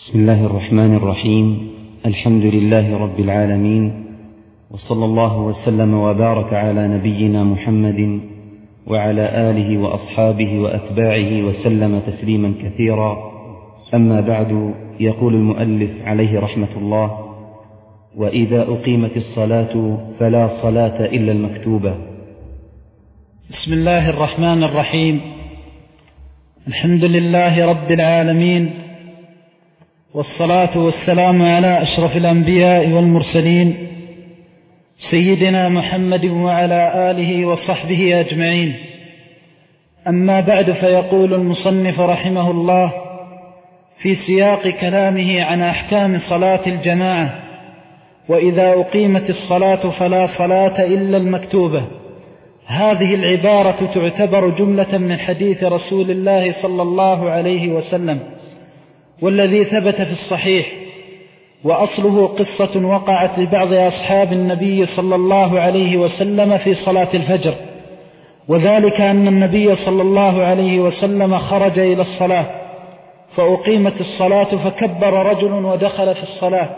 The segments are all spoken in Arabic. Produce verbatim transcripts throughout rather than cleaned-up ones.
بسم الله الرحمن الرحيم. الحمد لله رب العالمين، وصلى الله وسلم وبارك على نبينا محمد وعلى آله وأصحابه وأتباعه وسلم تسليما كثيرا. أما بعد، يقول المؤلف عليه رحمة الله: وإذا أقيمت الصلاة فلا صلاة إلا المكتوبة. بسم الله الرحمن الرحيم. الحمد لله رب العالمين، والصلاة والسلام على أشرف الأنبياء والمرسلين سيدنا محمد وعلى آله وصحبه أجمعين. أما بعد، فيقول المصنف رحمه الله في سياق كلامه عن أحكام صلاة الجماعة: وإذا أقيمت الصلاة فلا صلاة إلا المكتوبة. هذه العبارة تعتبر جملة من حديث رسول الله صلى الله عليه وسلم، والذي ثبت في الصحيح، وأصله قصة وقعت لبعض أصحاب النبي صلى الله عليه وسلم في صلاة الفجر، وذلك أن النبي صلى الله عليه وسلم خرج إلى الصلاة فأقيمت الصلاة فكبر رجل ودخل في الصلاة،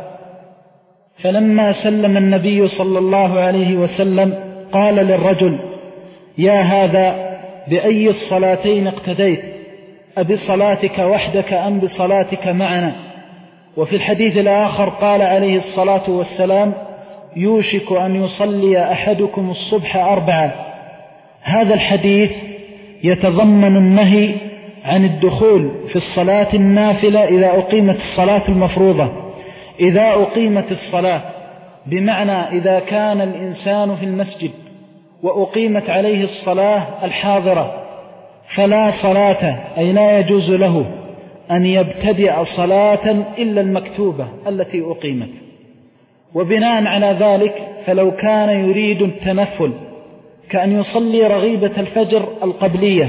فلما سلم النبي صلى الله عليه وسلم قال للرجل: يا هذا، بأي الصلاتين اقتديت؟ أبصلاتك وحدك أم بصلاتك معنا؟ وفي الحديث الآخر قال عليه الصلاة والسلام: يوشك أن يصلي أحدكم الصبح أربعة. هذا الحديث يتضمن النهي عن الدخول في الصلاة النافلة إذا أقيمت الصلاة المفروضة. إذا أقيمت الصلاة بمعنى إذا كان الإنسان في المسجد وأقيمت عليه الصلاة الحاضرة فلا صلاة، أي لا يجوز له أن يبتدئ صلاة إلا المكتوبة التي أقيمت. وبناء على ذلك، فلو كان يريد التنفل كأن يصلي رغيبة الفجر القبلية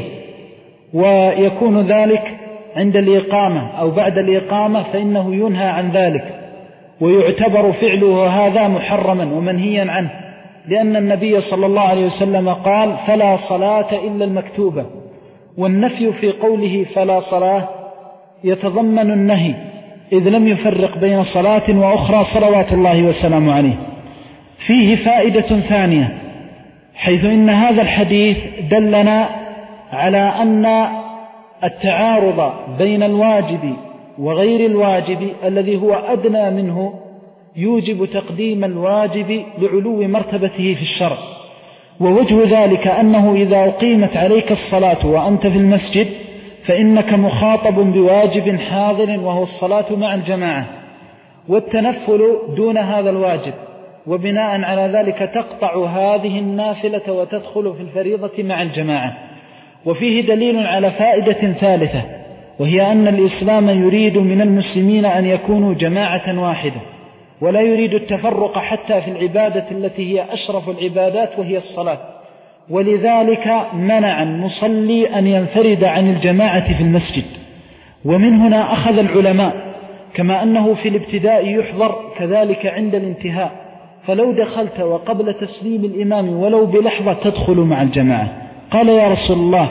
ويكون ذلك عند الإقامة أو بعد الإقامة، فإنه ينهى عن ذلك، ويعتبر فعله هذا محرما ومنهيا عنه، لأن النبي صلى الله عليه وسلم قال: فلا صلاة إلا المكتوبة. والنفي في قوله فلا صلاة يتضمن النهي، إذ لم يفرق بين صلاة وأخرى صلوات الله وسلامه عليه. فيه فائدة ثانية، حيث إن هذا الحديث دلنا على أن التعارض بين الواجب وغير الواجب الذي هو أدنى منه يوجب تقديم الواجب لعلو مرتبته في الشرع. ووجه ذلك أنه إذا أقيمت عليك الصلاة وأنت في المسجد فإنك مخاطب بواجب حاضر وهو الصلاة مع الجماعة، والتنفل دون هذا الواجب، وبناء على ذلك تقطع هذه النافلة وتدخل في الفريضة مع الجماعة. وفيه دليل على فائدة ثالثة، وهي أن الإسلام يريد من المسلمين أن يكونوا جماعة واحدة، ولا يريد التفرق حتى في العبادة التي هي أشرف العبادات وهي الصلاة. ولذلك منع المصلي أن ينفرد عن الجماعة في المسجد. ومن هنا أخذ العلماء كما أنه في الابتداء يحضر كذلك عند الانتهاء، فلو دخلت وقبل تسليم الإمام ولو بلحظة تدخل مع الجماعة. قال يا رسول الله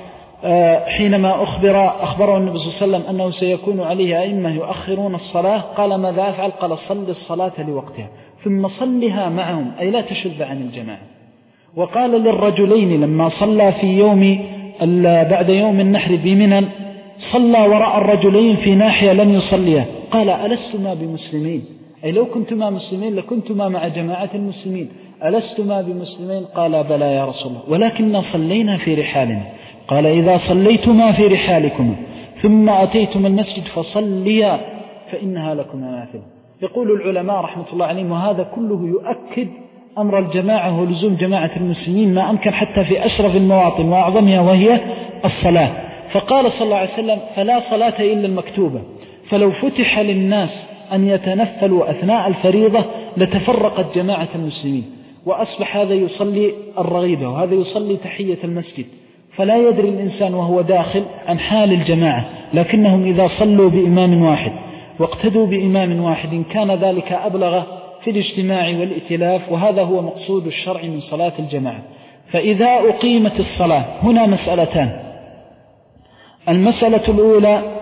حينما أخبر أخبره النبي صلى الله عليه وسلم أنه سيكون عليه أئمة يؤخرون الصلاة، قال: ماذا أفعل؟ قال: صل الصلاة لوقتها ثم صلها معهم، أي لا تشذ عن الجماعة. وقال للرجلين لما صلى في يوم بعد يوم النحر بمنى، صلى وراء الرجلين في ناحية لم يصليها، قال: ألستما بمسلمين؟ أي لو كنتما مسلمين لكنتما مع جماعة المسلمين، ألستما بمسلمين؟ قال: بلى يا رسول الله، ولكننا صلينا في رحالنا. قال: إذا صليتما في رحالكما ثم أتيتم المسجد فصليا فإنها لكما نافلة. يقول العلماء رحمة الله عليهم، وهذا كله يؤكد أمر الجماعة ولزوم جماعة المسلمين ما أمكن حتى في أشرف المواطن وأعظمها وهي الصلاة. فقال صلى الله عليه وسلم: فلا صلاة إلا المكتوبة. فلو فتح للناس أن يتنفلوا أثناء الفريضة لتفرقت جماعة المسلمين، وأصبح هذا يصلي الرغيبة وهذا يصلي تحية المسجد، فلا يدري الإنسان وهو داخل عن حال الجماعة. لكنهم إذا صلوا بإمام واحد واقتدوا بإمام واحد كان ذلك أبلغ في الاجتماع والائتلاف، وهذا هو مقصود الشرع من صلاة الجماعة. فإذا أقيمت الصلاة، هنا مسألتان. المسألة الأولى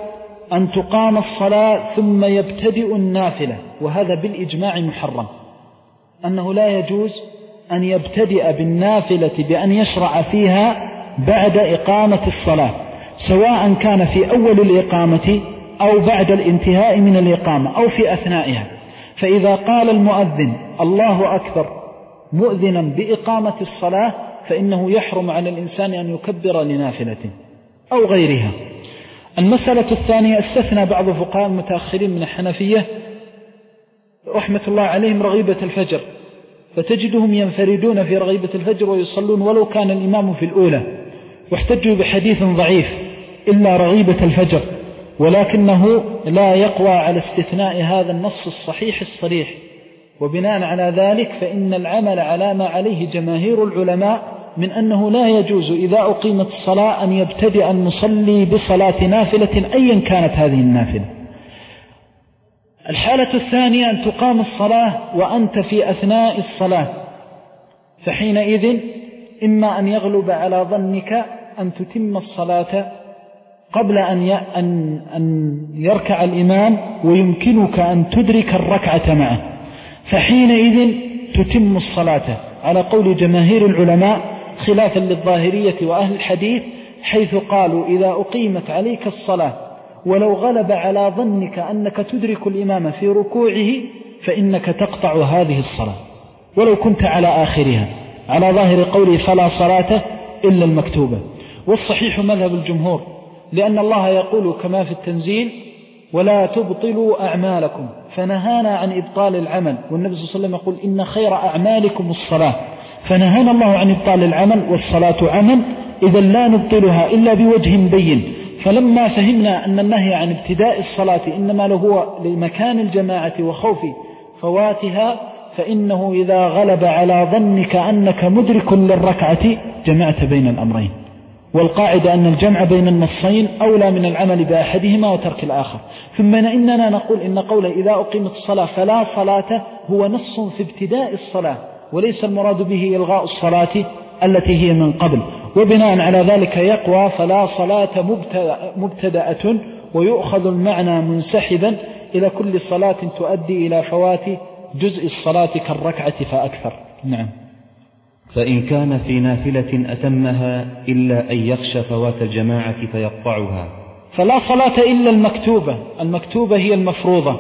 أن تقام الصلاة ثم يبتدئ النافلة، وهذا بالإجماع محرم، أنه لا يجوز أن يبتدئ بالنافلة بأن يشرع فيها بعد إقامة الصلاة، سواء كان في أول الإقامة أو بعد الانتهاء من الإقامة أو في أثنائها. فإذا قال المؤذن الله أكبر مؤذنا بإقامة الصلاة فإنه يحرم على الإنسان أن يكبر لنافلة أو غيرها. المسألة الثانية، استثنى بعض فقهاء المتأخرين من الحنفية رحمة الله عليهم رغيبة الفجر، فتجدهم ينفردون في رغيبة الفجر ويصلون ولو كان الإمام في الأولى، واحتجوا بحديث ضعيف إلا رغيبة الفجر، ولكنه لا يقوى على استثناء هذا النص الصحيح الصريح. وبناء على ذلك فإن العمل على ما عليه جماهير العلماء من أنه لا يجوز إذا أقيمت الصلاة أن يبتدئ المصلي بصلاة نافلة أيا كانت هذه النافلة. الحالة الثانية أن تقام الصلاة وأنت في أثناء الصلاة، فحينئذ إما أن يغلب على ظنك أن تتم الصلاة قبل أن يركع الإمام ويمكنك أن تدرك الركعة معه، فحينئذ تتم الصلاة على قول جماهير العلماء، خلافا للظاهرية وأهل الحديث، حيث قالوا إذا أقيمت عليك الصلاة ولو غلب على ظنك أنك تدرك الإمام في ركوعه فإنك تقطع هذه الصلاة ولو كنت على آخرها، على ظاهر قوله فلا صلاة إلا المكتوبة. والصحيح مذهب الجمهور، لأن الله يقول كما في التنزيل ولا تبطلوا أعمالكم، فنهانا عن إبطال العمل، والنبي صلى الله عليه وسلم يقول إن خير أعمالكم الصلاة، فنهانا الله عن إبطال العمل، والصلاة عمل، إذا لا نبطلها إلا بوجه بين. فلما فهمنا أن النهي عن ابتداء الصلاة إنما له لمكان الجماعة وخوف فواتها، فإنه إذا غلب على ظنك أنك مدرك للركعة جمعت بين الأمرين. والقاعدة أن الجمع بين النصين أولى من العمل بأحدهما وترك الآخر. ثم إننا نقول إن قوله إذا أقيمت الصلاة فلا صلاة هو نص في ابتداء الصلاة، وليس المراد به إلغاء الصلاة التي هي من قبل. وبناء على ذلك يقوى فلا صلاة مبتدأة، ويؤخذ المعنى منسحبا إلى كل صلاة تؤدي إلى فوات جزء الصلاة كالركعة فأكثر. نعم. فإن كان في نافلة أتمها إلا أن يخشى فوات الجماعة فيقطعها. فلا صلاة إلا المكتوبة، المكتوبة هي المفروضة،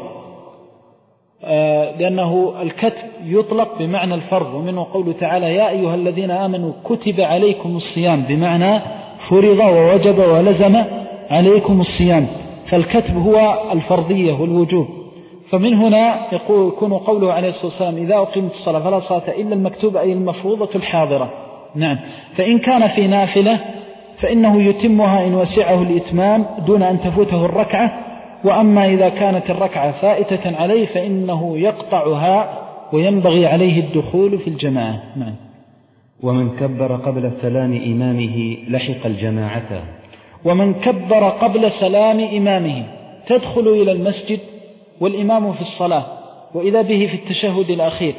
آه لأنه الكتب يطلق بمعنى الفرض، ومنه قوله تعالى يا أيها الذين آمنوا كتب عليكم الصيام، بمعنى فرض ووجب ولزم عليكم الصيام، فالكتب هو الفرضية والوجوب. فمن هنا يقول يكون قوله عليه الصلاة والسلام إذا أقيمت الصلاة فلا صلاة إلا المكتوبة، أي المفروضة الحاضرة. نعم. فإن كان في نافلة فإنه يتمها إن وسعه الإتمام دون أن تفوته الركعة، وأما إذا كانت الركعة فائتة عليه فإنه يقطعها وينبغي عليه الدخول في الجماعة. نعم. ومن كبر قبل سلام إمامه لحق الجماعة. ومن كبر قبل سلام إمامه، تدخل إلى المسجد والإمام في الصلاة وإذا به في التشهد الأخير،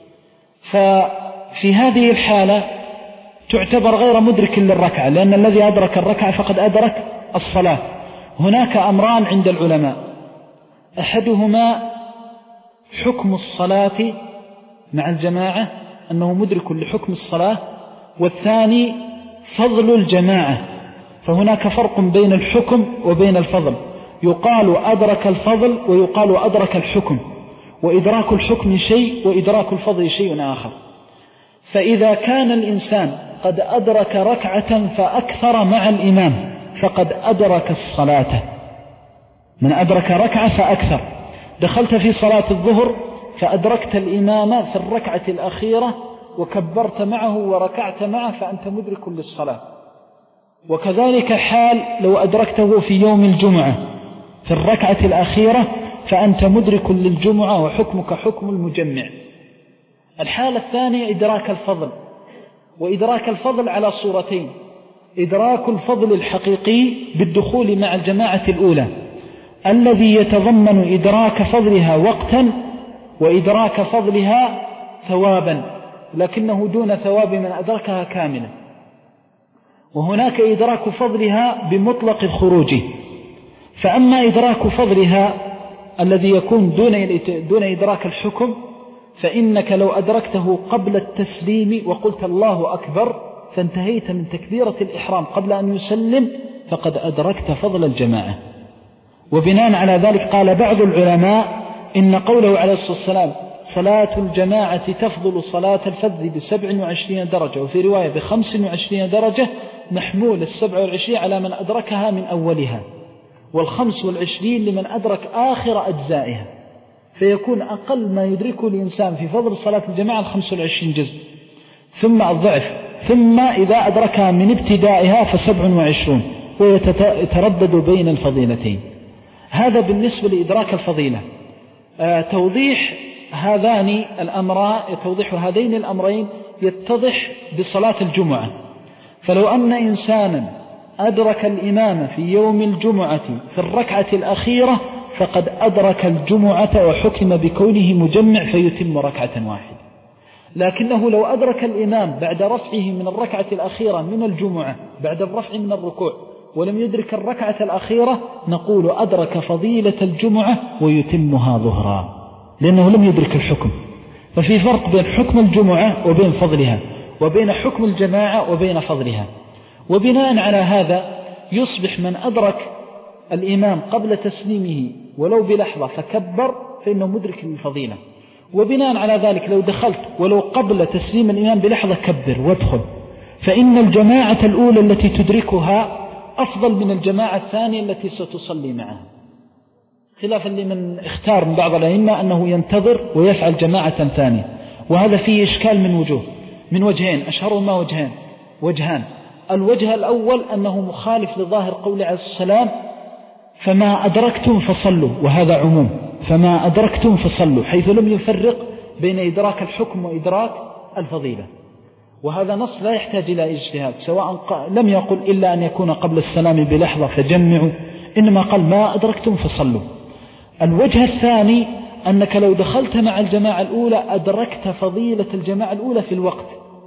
ففي هذه الحالة تعتبر غير مدرك للركعة، لأن الذي أدرك الركعة فقد أدرك الصلاة. هناك أمران عند العلماء، أحدهما حكم الصلاة مع الجماعة أنه مدرك لحكم الصلاة، والثاني فضل الجماعة. فهناك فرق بين الحكم وبين الفضل، يقال أدرك الفضل ويقال أدرك الحكم، وإدراك الحكم شيء وإدراك الفضل شيء آخر. فإذا كان الإنسان قد أدرك ركعة فأكثر مع الإمام فقد أدرك الصلاة. من أدرك ركعة فأكثر، دخلت في صلاة الظهر فأدركت الإمام في الركعة الأخيرة وكبرت معه وركعت معه فأنت مدرك للصلاة. وكذلك حال لو أدركته في يوم الجمعة في الركعة الأخيرة فأنت مدرك للجمعة وحكمك حكم المجمع. الحالة الثانية إدراك الفضل، وإدراك الفضل على صورتين: إدراك الفضل الحقيقي بالدخول مع الجماعة الأولى الذي يتضمن إدراك فضلها وقتا وإدراك فضلها ثوابا، لكنه دون ثواب من أدركها كاملا. وهناك إدراك فضلها بمطلق الخروج، فأما إدراك فضلها الذي يكون دون دون إدراك الحكم، فإنك لو أدركته قبل التسليم وقلت الله أكبر فانتهيت من تكبيرة الإحرام قبل أن يسلم فقد أدركت فضل الجماعة. وبناء على ذلك قال بعض العلماء إن قوله عليه الصلاة والسلام صلاة الجماعة تفضل صلاة الفذ بسبع وعشرين درجة، وفي رواية بخمس وعشرين درجة، محمول السبع والعشرين على من أدركها من أولها، والخمس والعشرين لمن أدرك آخر أجزائها، فيكون أقل ما يدركه الإنسان في فضل صلاة الجماعة الخمس والعشرين جزء، ثم الضعف، ثم إذا أدركها من ابتدائها فسبع وعشرون، ويتردد بين الفضيلتين. هذا بالنسبة لإدراك الفضيلة. آه توضيح هذان الأمران، توضيح هذين الأمرين يتضح بصلاة الجمعة. فلو أن إنسانا أدرك الإمام في يوم الجمعة في الركعة الأخيرة فقد أدرك الجمعة وحكم بكونه مجمع فيتم ركعة واحدة. لكنه لو أدرك الإمام بعد رفعه من الركعة الأخيرة من الجمعة بعد الرفع من الركوع ولم يدرك الركعة الأخيرة نقول أدرك فضيلة الجمعة ويتمها ظهرا، لأنه لم يدرك الحكم. ففي فرق بين حكم الجمعة وبين فضلها، وبين حكم الجماعة وبين فضلها. وبناء على هذا يصبح من أدرك الإمام قبل تسليمه ولو بلحظة فكبر فإنه مدرك للفضيلة. وبناء على ذلك لو دخلت ولو قبل تسليم الإمام بلحظة كبر وادخل، فإن الجماعة الأولى التي تدركها أفضل من الجماعة الثانية التي ستصلي معها، خلافا لمن اختار من بعض الأئمة أنه ينتظر ويفعل جماعة ثانية. وهذا فيه إشكال من وجوه، من وجهين، أشهرهما وجهان وجهان الوجه الأول أنه مخالف لظاهر قول عليه السلام فما أدركتم فصلوا، وهذا عموم، فما أدركتم فصلوا، حيث لم يفرق بين إدراك الحكم وإدراك الفضيلة. وهذا نص لا يحتاج إلى اجتهاد، سواء لم يقل إلا أن يكون قبل السلام بلحظة فجمعوا، إنما قال ما أدركتم فصلوا. الوجه الثاني أنك لو دخلت مع الجماعة الأولى أدركت فضيلة الجماعة الأولى في الوقت،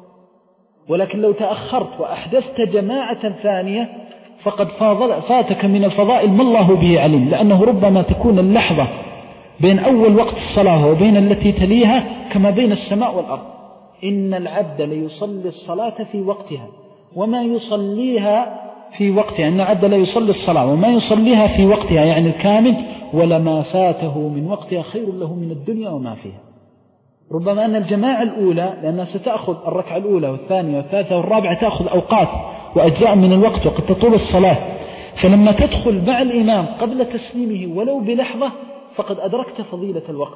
ولكن لو تأخرت وأحدثت جماعة ثانية فقد فاتك من الفضائل ما الله به عليم، لأنه ربما تكون اللحظة بين أول وقت الصلاة وبين التي تليها كما بين السماء والأرض. إن العبد ليصلي الصلاة في وقتها وما يصليها في وقتها، إن العبد ليصلي الصلاة وما يصليها في وقتها يعني الكامل، ولما فاته من وقتها خير له من الدنيا وما فيها. ربما أن الجماعة الأولى لأنها ستأخذ الركعة الأولى والثانية والثالثة والرابعة تأخذ أوقات وأجزاء من الوقت وقد تطول الصلاة، فلما تدخل مع الإمام قبل تسليمه ولو بلحظة فقد أدركت فضيلة الوقت،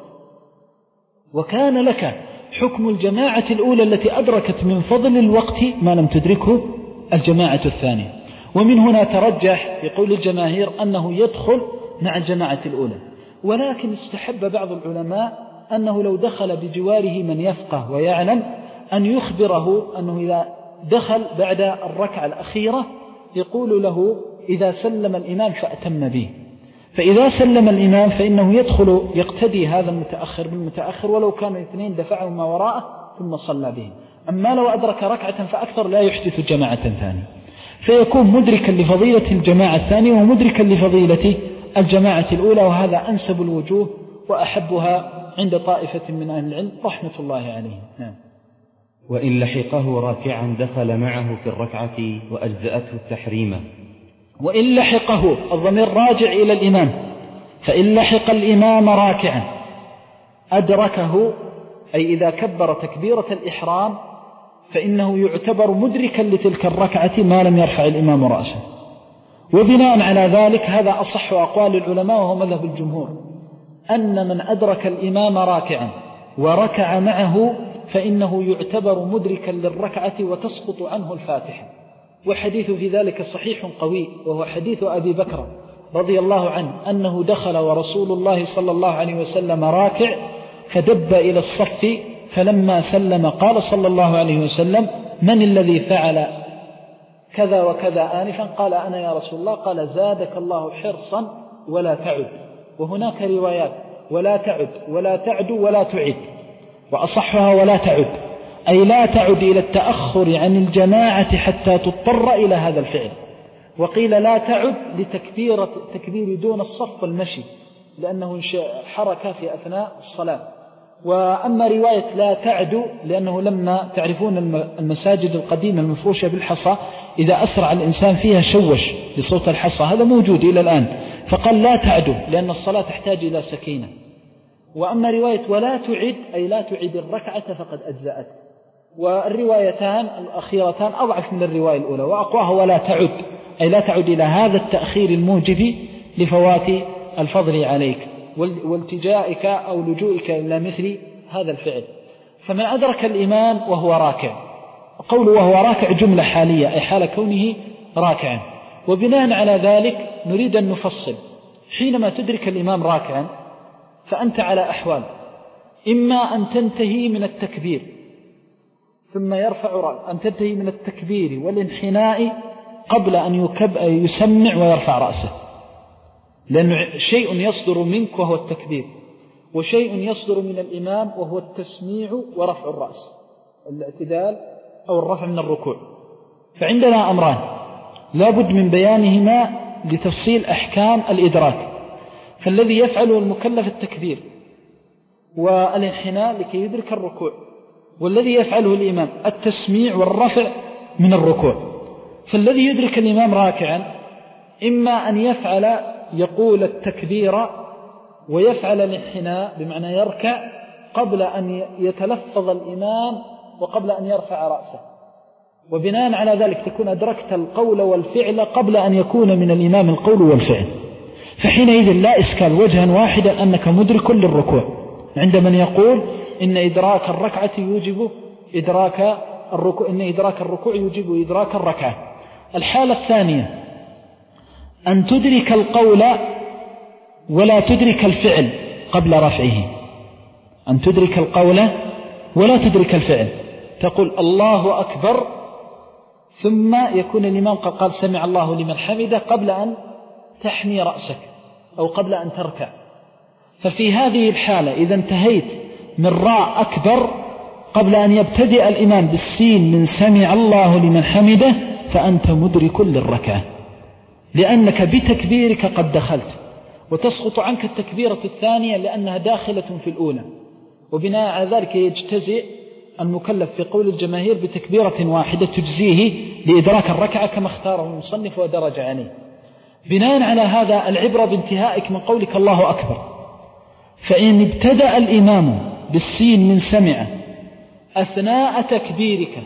وكان لك حكم الجماعة الأولى التي أدركت من فضل الوقت ما لم تدركه الجماعة الثانية. ومن هنا ترجح في قول الجماهير أنه يدخل مع الجماعة الأولى، ولكن استحب بعض العلماء أنه لو دخل بجواره من يفقه ويعلم أن يخبره أنه إذا دخل بعد الركعة الأخيرة يقول له إذا سلم الإمام فأتم به، فإذا سلم الإمام فإنه يدخل يقتدي هذا المتأخر بالمتأخر ولو كانوا اثنين دفعوا ما وراءه ثم صلى به. أما لو أدرك ركعة فأكثر لا يحدث جماعة ثانية، فيكون مدركا لفضيلة الجماعة الثانية ومدركا لفضيلة الجماعة الأولى، وهذا أنسب الوجوه وأحبها عند طائفة من أهل العلم رحمة الله عليهم. نعم. وإن لحقه راكعا دخل معه في الركعة وأجزأته التحريمة. وإن لحقه الضمير راجع إلى الإمام، فإن لحق الإمام راكعا أدركه أي إذا كبر تكبيرة الإحرام فإنه يعتبر مدركا لتلك الركعة ما لم يرفع الإمام رأسه. وبناء على ذلك هذا أصح أقوال العلماء وهو مذهب الجمهور، أن من أدرك الإمام راكعا وركع معه فإنه يعتبر مدركا للركعة وتسقط عنه الفاتحة. والحديث في ذلك صحيح قوي، وهو حديث أبي بكر رضي الله عنه أنه دخل ورسول الله صلى الله عليه وسلم راكع فدب إلى الصف، فلما سلم قال صلى الله عليه وسلم من الذي فعل كذا وكذا آنفا؟ قال أنا يا رسول الله. قال زادك الله حرصا ولا تعد. وهناك روايات ولا تعد ولا تعد ولا تعد، وأصحها ولا تعد، أي لا تعد إلى التأخر عن الجماعة حتى تضطر إلى هذا الفعل. وقيل لا تعد لتكبير تكبير دون الصف والمشي لأنه حركة في أثناء الصلاة. وأما رواية لا تعد لأنه لما تعرفون المساجد القديمة المفروشة بالحصى إذا أسرع الإنسان فيها شوش لصوت الحصى، هذا موجود إلى الآن، فقال لا تعد لأن الصلاة تحتاج إلى سكينة. وأما رواية ولا تعد أي لا تعد الركعة فقد أجزأت. والروايتان الأخيرتان أضعف من الرواية الأولى، وأقواها ولا تعد أي لا تعد إلى هذا التأخير الموجب لفوات الفضل عليك والتجائك أو لجوئك إلى مثل هذا الفعل. فمن أدرك الإمام وهو راكع، قوله وهو راكع جملة حالية أي حال كونه راكعا. وبناء على ذلك نريد أن نفصل. حينما تدرك الإمام راكعا فأنت على أحوال، إما أن تنتهي من التكبير ثم يرفع رأسه، أن تنتهي من التكبير والانحناء قبل أن يكب يسمع ويرفع رأسه، لأنه شيء يصدر منك وهو التكبير، وشيء يصدر من الإمام وهو التسميع ورفع الرأس، الاعتدال أو الرفع من الركوع. فعندنا أمران لا بد من بيانهما لتفصيل أحكام الإدراك. فالذي يفعله المكلف التكبير والانحناء لكي يدرك الركوع، والذي يفعله الإمام التسميع والرفع من الركوع. فالذي يدرك الإمام راكعا إما أن يفعل يقول التكبير ويفعل الانحناء بمعنى يركع قبل أن يتلفظ الإمام وقبل أن يرفع رأسه، وبناء على ذلك تكون أدركت القول والفعل قبل أن يكون من الإمام القول والفعل. فحينئذ لا إشكال وجها واحدا أنك مدرك للركوع عند من يقول إن إدراك الركعة يوجب إدراك الركوع، إن إدراك الركوع يوجب إدراك الركعة. الحالة الثانية أن تدرك القول ولا تدرك الفعل قبل رفعه، أن تدرك القول ولا تدرك الفعل، تقول الله أكبر ثم يكون الإمام قد قال سمع الله لمن حمده قبل أن تحني رأسك أو قبل أن تركع. ففي هذه الحالة إذا انتهيت من راء أكبر قبل أن يبتدئ الإمام بالسين من سمع الله لمن حمده فأنت مدرك للركعة، لأنك بتكبيرك قد دخلت، وتسقط عنك التكبيرة الثانية لأنها داخلة في الأولى. وبناء على ذلك يجتزئ المكلف في قول الجماهير بتكبيرة واحدة تجزيه لإدراك الركعة كما اختاره المصنف ودرج عليه. بناء على هذا العبرة بانتهائك من قولك الله أكبر. فإن ابتدأ الإمام بالسين من سمع أثناء تكبيرك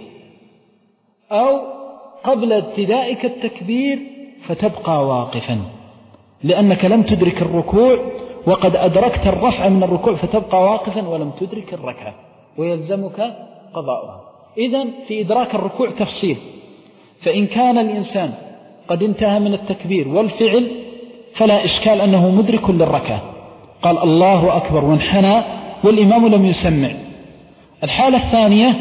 أو قبل ابتدائك التكبير فتبقى واقفا، لأنك لم تدرك الركوع وقد أدركت الرفع من الركوع، فتبقى واقفا ولم تدرك الركعة ويلزمك قضاؤها. إذن في إدراك الركوع تفصيل. فإن كان الإنسان قد انتهى من التكبير والفعل فلا إشكال أنه مدرك للركعة، قال الله أكبر وانحنى والإمام لم يسمع. الحالة الثانية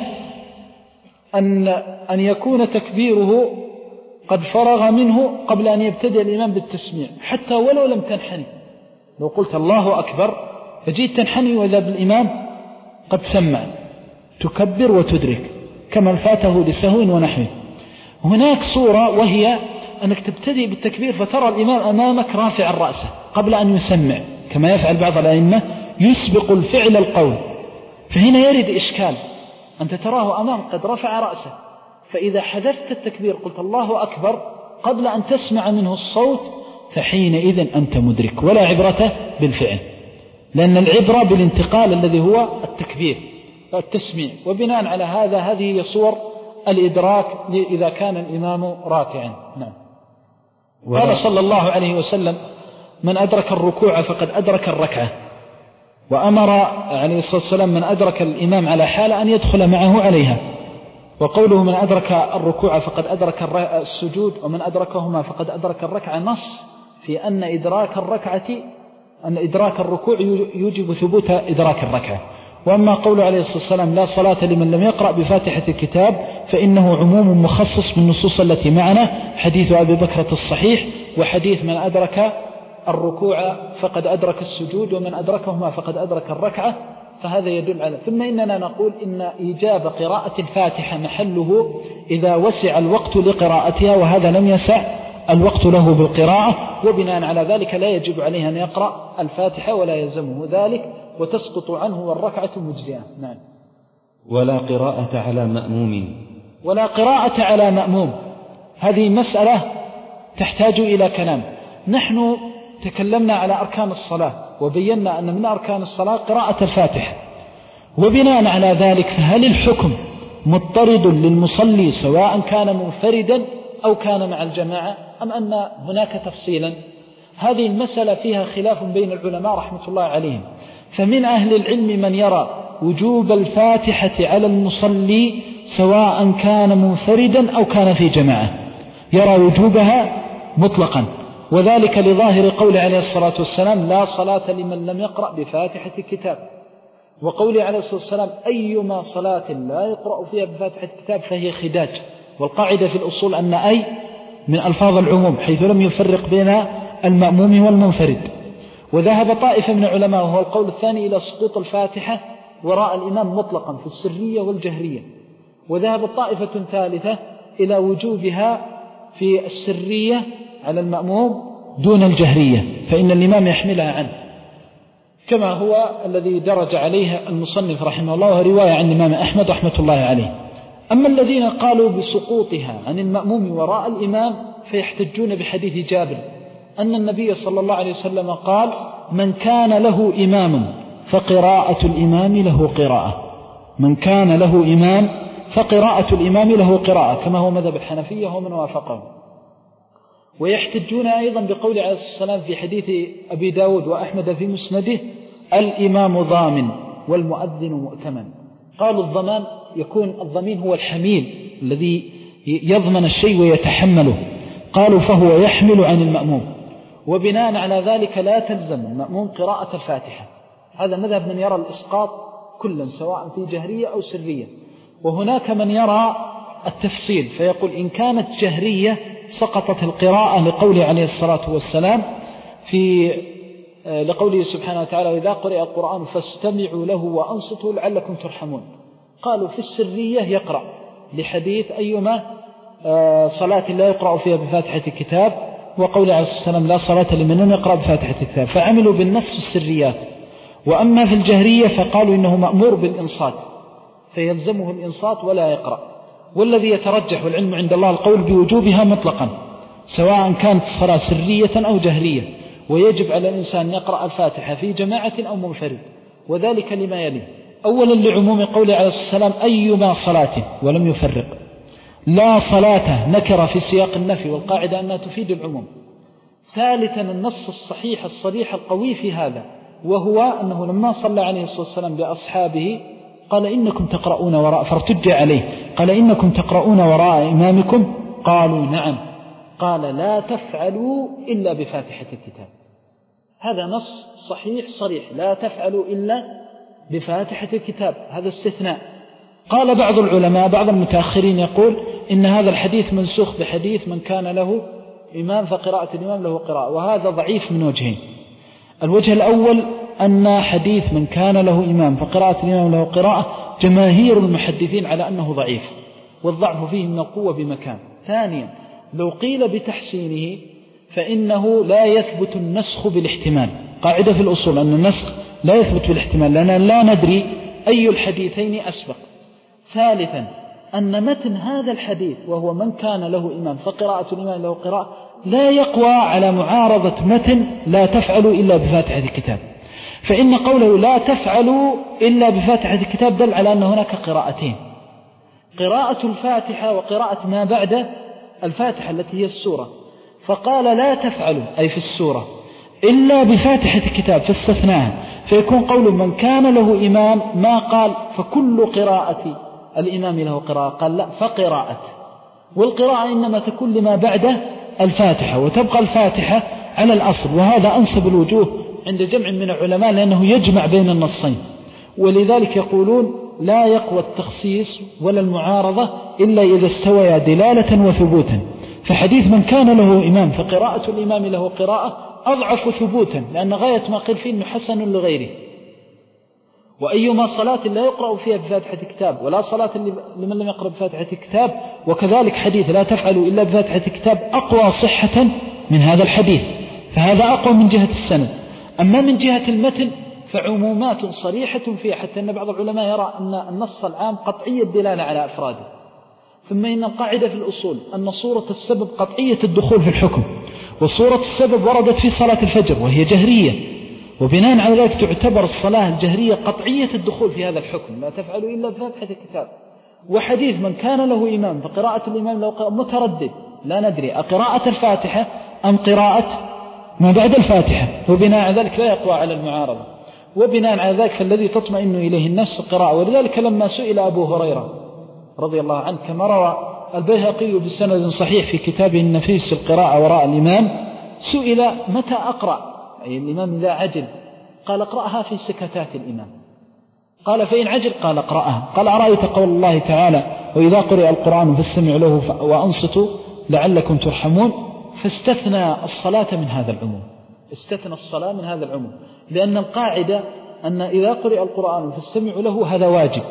أن, أن يكون تكبيره قد فرغ منه قبل أن يبتدئ الإمام بالتسميع حتى ولو لم تنحني. لو قلت الله أكبر فجيت تنحني وإذا بالإمام قد سمع تكبر وتدرك كما فاته لسهو ونحوه. هناك صورة وهي أنك تبتدئ بالتكبير فترى الإمام أمامك رافع الرأس قبل أن يسمع كما يفعل بعض الأئمة، يسبق الفعل القول. فهنا يرد إشكال، أنت تراه أمام قد رفع رأسه، فإذا حذفت التكبير قلت الله أكبر قبل أن تسمع منه الصوت فحينئذ أنت مدرك ولا عبرة بالفعل، لأن العبرة بالانتقال الذي هو التكبير والتسميع. وبناء على هذا هذه هي صور الإدراك إذا كان الإمام راكعا. نعم. قال صلى الله عليه وسلم من أدرك الركوع فقد أدرك الركعة، وأمر عليه الصلاة والسلام من أدرك الإمام على حالة أن يدخل معه عليها. وقوله من أدرك الركوع فقد أدرك السجود ومن أدركهما فقد أدرك الركعة نص في أن إدراك الركعة أن إدراك الركوع يوجب ثبوت إدراك الركعة. وأما قوله عليه الصلاة والسلام لا صلاة لمن لم يقرأ بفاتحة الكتاب فإنه عموم مخصص من النصوص التي معنا، حديث أبي بكرة الصحيح وحديث من أدرك الركوع فقد أدرك السجود ومن أدركهما فقد أدرك الركعة، فهذا يدل على. ثم إننا نقول إن إيجاب قراءة الفاتحة محله إذا وسع الوقت لقراءتها، وهذا لم يسع الوقت له بالقراءة، وبناء على ذلك لا يجب عليه أن يقرأ الفاتحة ولا يلزمه ذلك، وتسقط عنه والركعة مجزئة. نعم. ولا قراءة على مأموم. ولا قراءة على مأموم، هذه مسألة تحتاج إلى كلام. نحن تكلمنا على أركان الصلاة وبينا أن من أركان الصلاة قراءة الفاتحة، وبناء على ذلك فهل الحكم مضطرد للمصلي سواء كان منفردا أو كان مع الجماعة أم أن هناك تفصيلا؟ هذه المسألة فيها خلاف بين العلماء رحمة الله عليهم. فمن أهل العلم من يرى وجوب الفاتحة على المصلي سواء كان منفردا أو كان في جماعة، يرى وجوبها مطلقا، وذلك لظاهر قول عليه الصلاة والسلام لا صلاة لمن لم يقرأ بفاتحة الكتاب، وقول عليه الصلاة والسلام أيما صلاة لا يقرأ فيها بفاتحة الكتاب فهي خداج. والقاعدة في الأصول أن أي من ألفاظ العموم حيث لم يفرق بين المأموم والمنفرد. وذهب طائفة من العلماء وهو القول الثاني إلى سقوط الفاتحة وراء الإمام مطلقا في السرية والجهرية، وذهب الطائفة ثالثة إلى وجوبها في السرية على المأموم دون الجهرية، فإن الإمام يحملها عنه كما هو الذي درج عليه المصنف رحمه الله، ورواية عن الإمام أحمد رحمة الله عليه. أما الذين قالوا بسقوطها عن المأموم وراء الإمام فيحتجون بحديث جابر أن النبي صلى الله عليه وسلم قال من كان له إمام فقراءة الإمام له قراءة، من كان له إمام فقراءة الإمام له قراءة، كما هو مذهب الحنفية ومن وافقهم. ويحتجون أيضا بقول عليه الصلاة والسلام في حديث أبي داود وأحمد في مسنده الإمام ضامن والمؤذن مؤتمن. قالوا الضمان يكون الضمين هو الحميل الذي يضمن الشيء ويتحمله، قالوا فهو يحمل عن المأموم، وبناء على ذلك لا تلزم المأموم قراءة الفاتحة. هذا مذهب من يرى الإسقاط كلا سواء في جهرية أو سرية. وهناك من يرى التفصيل فيقول إن كانت جهرية سقطت القراءة لقوله عليه الصلاة والسلام في لقوله سبحانه وتعالى وإذا قرئ القرآن فاستمعوا له وأنصتوا لعلكم ترحمون. قالوا في السرية يقرأ لحديث أيما صلاة لا يقرأ فيها بفاتحة الكتاب، وقول عليه الصلاة والسلام لا صلاة لمن لم يقرأ بفاتحة الكتاب، فعملوا بالنص في السريات. وأما في الجهرية فقالوا إنه مأمور بالإنصات فيلزمه الإنصات ولا يقرأ. والذي يترجح العلم عند الله القول بوجوبها مطلقا سواء كانت الصلاة سرية أو جهرية، ويجب على الإنسان يقرأ الفاتحة في جماعة أو منفرد، وذلك لما يلي: أولا لعموم قوله عليه الصلاة والسلام أيما صلاة ولم يفرق، لا صلاة نكر في سياق النفي والقاعدة أنها تفيد العموم. ثالثا النص الصحيح الصريح القوي في هذا، وهو أنه لما صلى عليه الصلاة والسلام بأصحابه قال إنكم تقرؤون وراء، فارتج عليه قال إنكم تقرؤون وراء إمامكم؟ قالوا نعم. قال لا تفعلوا إلا بفاتحة الكتاب. هذا نص صحيح صريح، لا تفعلوا إلا بفاتحة الكتاب، هذا استثناء. قال بعض العلماء بعض المتأخرين يقول إن هذا الحديث منسوخ بحديث من كان له إمام فقراءة الإمام له قراءة، وهذا ضعيف من وجهين. الوجه الأول أن حديث من كان له إمام فقراءة الإمام له قراءة جماهير المحدثين على أنه ضعيف، والضعف فيه من القوة بمكان. ثانيا لو قيل بتحسينه فإنه لا يثبت النسخ بالاحتمال. قاعدة في الأصول أن النسخ لا يثبت بالاحتمال لأننا لا ندري أي الحديثين أسبق. ثالثا أن متن هذا الحديث وهو من كان له إمام فقراءة الإمام له قراءة لا يقوى على معارضة متن لا تفعلوا إلا بفاتحة الكتاب، فإن قوله لا تفعلوا إلا بفاتحة الكتاب دل على أن هناك قراءتين: قراءة الفاتحة وقراءة ما بعد الفاتحة التي هي السورة. فقال لا تفعلوا أي في السورة إلا بفاتحة الكتاب فاستثناها، فيكون قول من كان له إمام ما قال فكل قراءة الإمام له قراءة، قال لا فقراءة، والقراءة إنما تكون لما بعد الفاتحة وتبقى الفاتحة على الأصل. وهذا أنسب الوجوه عند جمع من العلماء لأنه يجمع بين النصين، ولذلك يقولون لا يقوى التخصيص ولا المعارضة إلا إذا استويا دلالة وثبوتا. فحديث من كان له إمام فقراءة الإمام له قراءة أضعف ثبوتا، لأن غاية ما قيل فيه أنه حسن لغيره. وأيما صلاة لا يقرأ فيها بفاتحة الكتاب ولا صلاة لمن لم يقرأ بفاتحة الكتاب وكذلك حديث لا تفعلوا إلا بفاتحة الكتاب أقوى صحة من هذا الحديث، فهذا أقوى من جهة السند. أما من جهة المتن فعمومات صريحة فيها، حتى أن بعض العلماء يرى أن النص العام قطعي الدلالة على أفراده. ثم إن القاعدة في الأصول أن صورة السبب قطعية الدخول في الحكم، وصورة السبب وردت في صلاة الفجر وهي جهرية، وبناء على ذلك تعتبر الصلاة الجهرية قطعية الدخول في هذا الحكم، لا تفعلوا إلا بفاتحة الكتاب. وحديث من كان له إمام فقراءة الإمام لو متردد لا ندري أقراءة الفاتحة أم قراءة ما بعد الفاتحة، وبناء على ذلك لا يقوى على المعارضة، وبناء على ذلك الذي تطمئن إليه النفس القراءة. ولذلك لما سئل أبو هريرة رضي الله عنه كما روى البيهقي بسند صحيح في كتابه النفيس القراءة وراء الإمام، سئل متى أقرأ أي الإمام إذا عجل؟ قال اقرأها في سكتات الإمام. قال فإن عجل قال اقرأها. قال أرأيت قول الله تعالى وإذا قرئ القرآن فاستمعوا له وأنصتوا لعلكم ترحمون، فاستثنى الصلاة من هذا العموم، استثنى الصلاة من هذا العموم، لأن القاعدة أن إذا قرئ القرآن فاستمعوا له هذا واجب.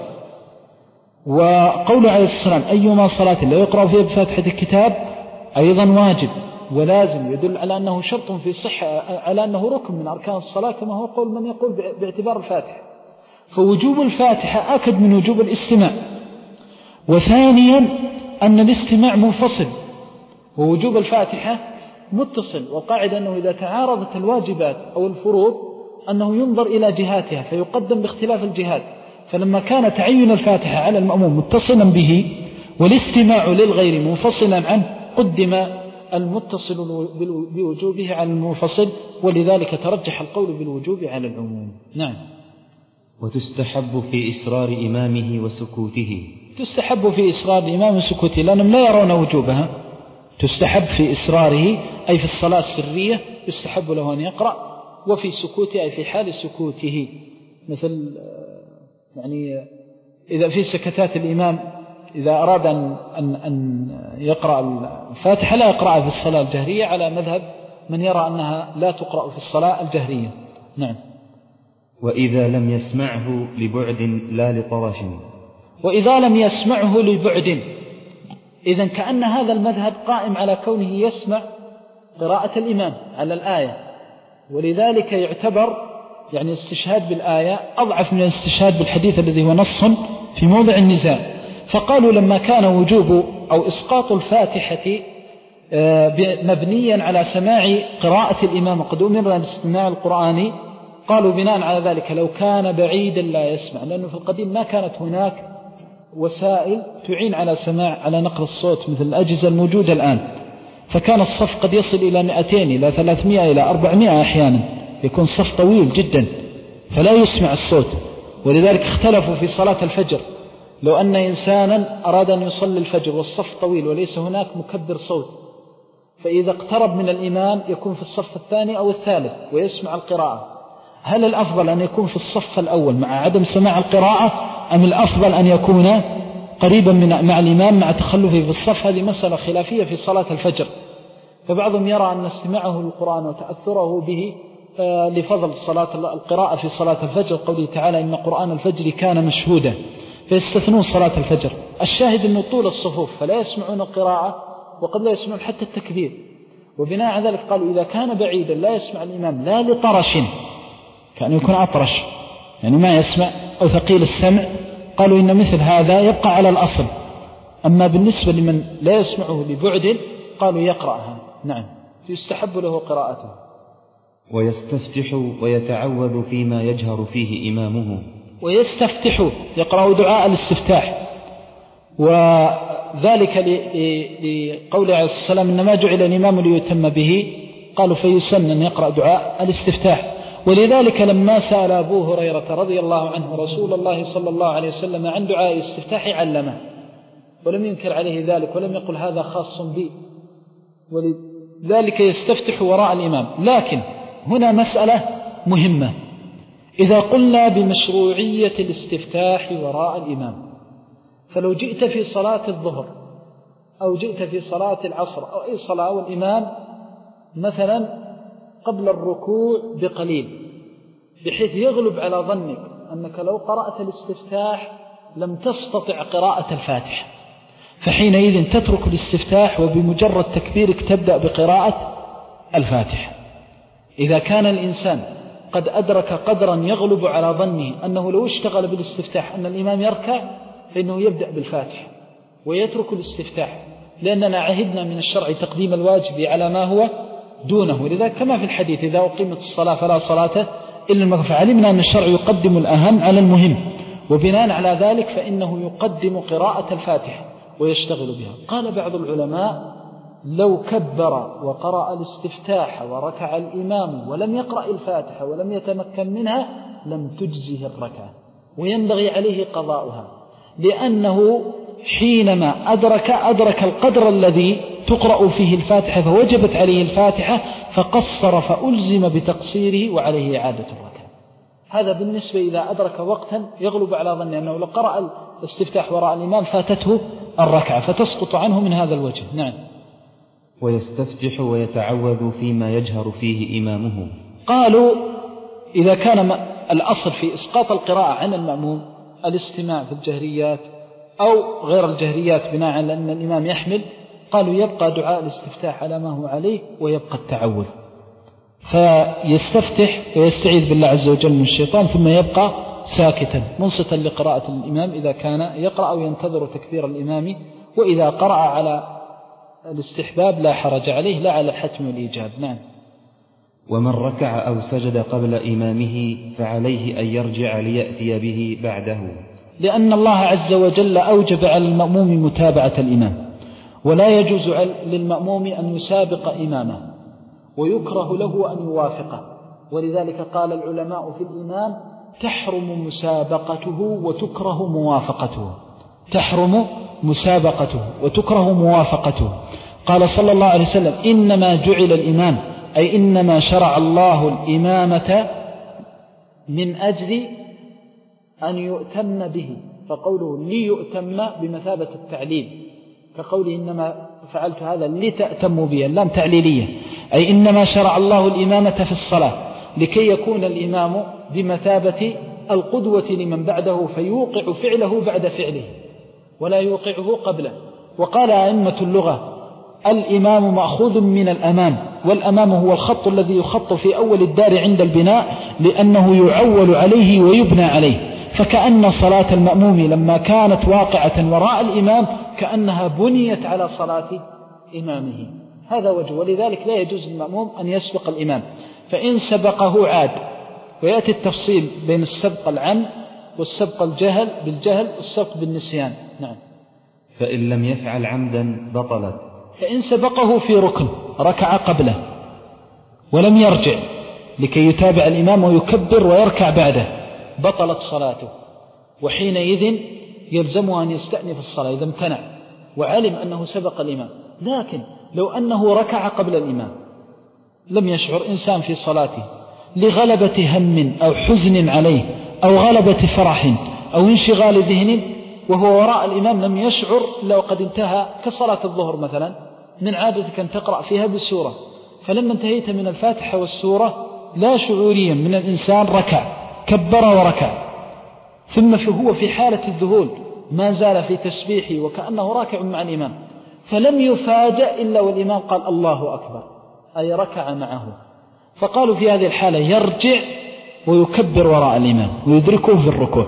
وقول عليه السلام أيما صلاة لا يقرأ فيها بفاتحة الكتاب أيضا واجب ولازم، يدل على أنه شرط في صحة، على أنه ركن من أركان الصلاة، كما هو قول من يقول باعتبار الفاتحة. فوجوب الفاتحة أكد من وجوب الاستماع. وثانيا أن الاستماع منفصل ووجوب الفاتحة متصل، وقاعدة أنه إذا تعارضت الواجبات أو الفروض أنه ينظر إلى جهاتها فيقدم باختلاف الجهات. فلما كان تعين الفاتحة على المأموم متصلا به والاستماع للغير منفصلا عنه قدم المتصل بوجوبه على المنفصل، ولذلك ترجح القول بالوجوب على العموم. نعم. وتستحب في إسرار إمامه وسكوته، تستحب في إسرار الإمام وسكوته لأنهم لا يرون وجوبها. تستحب في إسراره أي في الصلاة السرية يستحب له أن يقرأ، وفي سكوته أي في حال سكوته، مثل يعني إذا في سكتات الإمام إذا أراد أن, أن, أن يقرأ الفاتحة لا يقرأها في الصلاة الجهرية على مذهب من يرى أنها لا تقرأ في الصلاة الجهرية. نعم. وإذا لم يسمعه لبعد لا لطرش، وإذا لم يسمعه لبعد، إذن كأن هذا المذهب قائم على كونه يسمع قراءة الإمام على الآية، ولذلك يعتبر يعني استشهاد بالآية أضعف من الاستشهاد بالحديث الذي هو نص في موضع النزاع. فقالوا لما كان وجوب أو إسقاط الفاتحة مبنيا على سماع قراءة الإمام قد أمر باستماع القرآن، قالوا بناء على ذلك لو كان بعيدا لا يسمع، لأنه في القديم ما كانت هناك وسائل تعين على سماع على نقل الصوت مثل الأجهزة الموجودة الآن، فكان الصف قد يصل إلى مئتين إلى ثلاثمائة إلى أربعمائة أحيانا، يكون صف طويل جدا فلا يسمع الصوت. ولذلك اختلفوا في صلاة الفجر، لو أن إنسانا أراد أن يصلي الفجر والصف طويل وليس هناك مكبر صوت، فإذا اقترب من الإمام يكون في الصف الثاني أو الثالث ويسمع القراءة، هل الأفضل أن يكون في الصف الأول مع عدم سماع القراءة، أم الأفضل أن يكون قريبا من مع الإمام مع تخلفه في الصف؟ هذه مسألة خلافية في صلاة الفجر. فبعضهم يرى أن استماعه للقرآن وتأثره به لفضل صلاة القراءة في صلاة الفجر، قوله تعالى إن قرآن الفجر كان مشهودا، فيستثنون صلاة الفجر. الشاهد أنه طول الصفوف فلا يسمعون القراءة وقد لا يسمعون حتى التكبير، وبناء على ذلك قالوا إذا كان بعيدا لا يسمع الإمام لا لطرش، كأنه يكون أطرش يعني ما يسمع أو ثقيل السمع، قالوا إن مثل هذا يبقى على الأصل. أما بالنسبة لمن لا يسمعه لبعد قالوا يقرأها. نعم، يستحب له قراءته. ويستفتح ويتعوذ فيما يجهر فيه إمامه، ويستفتح يقرأ دعاء الاستفتاح، وذلك لقول عليه السلام إنما جعل الإمام ليتم به، قالوا فيسن أن يقرأ دعاء الاستفتاح. ولذلك لما سأل أبو هريرة رضي الله عنه رسول الله صلى الله عليه وسلم عن دعاء الاستفتاح علمه ولم ينكر عليه ذلك ولم يقل هذا خاص بي، ولذلك يستفتح وراء الإمام. لكن هنا مسألة مهمة، إذا قلنا بمشروعية الاستفتاح وراء الإمام، فلو جئت في صلاة الظهر أو جئت في صلاة العصر أو أي صلاة والإمام مثلا قبل الركوع بقليل، بحيث يغلب على ظنك أنك لو قرأت الاستفتاح لم تستطع قراءة الفاتحة، فحينئذ تترك الاستفتاح وبمجرد تكبيرك تبدأ بقراءة الفاتحة. إذا كان الإنسان قد أدرك قدرا يغلب على ظنه أنه لو اشتغل بالاستفتاح أن الإمام يركع فإنه يبدأ بالفاتحة ويترك الاستفتاح، لأننا عهدنا من الشرع تقديم الواجب على ما هو دونه، ولذلك كما في الحديث إذا أقيمت الصلاة فلا صلاة إلا المكتوبة، فعلمنا أن الشرع يقدم الأهم على المهم، وبناء على ذلك فإنه يقدم قراءة الفاتحة ويشتغل بها. قال بعض العلماء لو كبر وقرأ الاستفتاح وركع الإمام ولم يقرأ الفاتحة ولم يتمكن منها لم تجزه الركعة وينبغي عليه قضاؤها، لأنه حينما أدرك أدرك القدر الذي تقرأ فيه الفاتحة فوجبت عليه الفاتحة فقصر فألزم بتقصيره وعليه إعادة الركعة. هذا بالنسبة إذا أدرك وقتا يغلب على ظن أنه لو قرأ الاستفتاح وراء الإمام فاتته الركعة فتسقط عنه من هذا الوجه. نعم. ويستفتح ويتعوذ فيما يجهر فيه إمامه. قالوا إذا كان الأصل في إسقاط القراءة عن المأموم الاستماع في الجهريات أو غير الجهريات بناء على أن الإمام يحمل، قالوا يبقى دعاء الاستفتاح على ما هو عليه ويبقى التعوذ، فيستفتح ويستعيذ بالله عز وجل من الشيطان ثم يبقى ساكتا منصتا لقراءة الإمام إذا كان يقرأ أو ينتظر تكبير الإمام، وإذا قرأ على الاستحباب لا حرج عليه لا على الحتم والإيجاب. نعم. ومن ركع أو سجد قبل إمامه فعليه أن يرجع ليأتي به بعده، لأن الله عز وجل أوجب على المأموم متابعة الإمام، ولا يجوز للمأموم أن يسابق إمامه، ويكره له أن يوافقه، ولذلك قال العلماء في الإمام تحرم مسابقته وتكره موافقته، تحرم مسابقته وتكره موافقته. قال صلى الله عليه وسلم إنما جعل الإمام أي إنما شرع الله الإمامة من أجل أن يؤتم به، فقوله ليؤتم بمثابة التعليل، كقوله إنما فعلت هذا لتأتموا به، اللام تعليلية، أي إنما شرع الله الإمامة في الصلاة لكي يكون الإمام بمثابة القدوة لمن بعده فيوقع فعله بعد فعله ولا يوقعه قبله. وقال أئمة اللغة الإمام مأخوذ من الأمام، والأمام هو الخط الذي يخط في أول الدار عند البناء لأنه يعول عليه ويبنى عليه، فكأن صلاة المأموم لما كانت واقعة وراء الإمام كأنها بنيت على صلاة إمامه. هذا وجه، ولذلك لا يجوز للمأموم أن يسبق الإمام، فإن سبقه عاد. ويأتي التفصيل بين السبق العمد والسبق الجهل بالجهل والسبق بالنسيان. نعم. فإن لم يفعل عمدا بطلت، فإن سبقه في ركن ركع قبله ولم يرجع لكي يتابع الإمام ويكبر ويركع بعده بطلت صلاته، وحينئذ يلزمه أن يستأنف الصلاة إذا امتنع وعلم أنه سبق الإمام. لكن لو أنه ركع قبل الإمام لم يشعر إنسان في صلاته لغلبة هم أو حزن عليه أو غلبة فرح أو انشغال ذهن وهو وراء الإمام لم يشعر لو قد انتهى، كصلاة الظهر مثلا من عادتك أن تقرأ فيها بالسورة، فلما انتهيت من الفاتحة والسورة لا شعوريا من الإنسان ركع كبر وركع، ثم فهو في حالة الذهول ما زال في تسبيحه وكأنه راكع مع الإمام، فلم يفاجأ إلا والإمام قال الله أكبر أي ركع معه، فقالوا في هذه الحالة يرجع ويكبر وراء الإمام ويدركه في الركوع.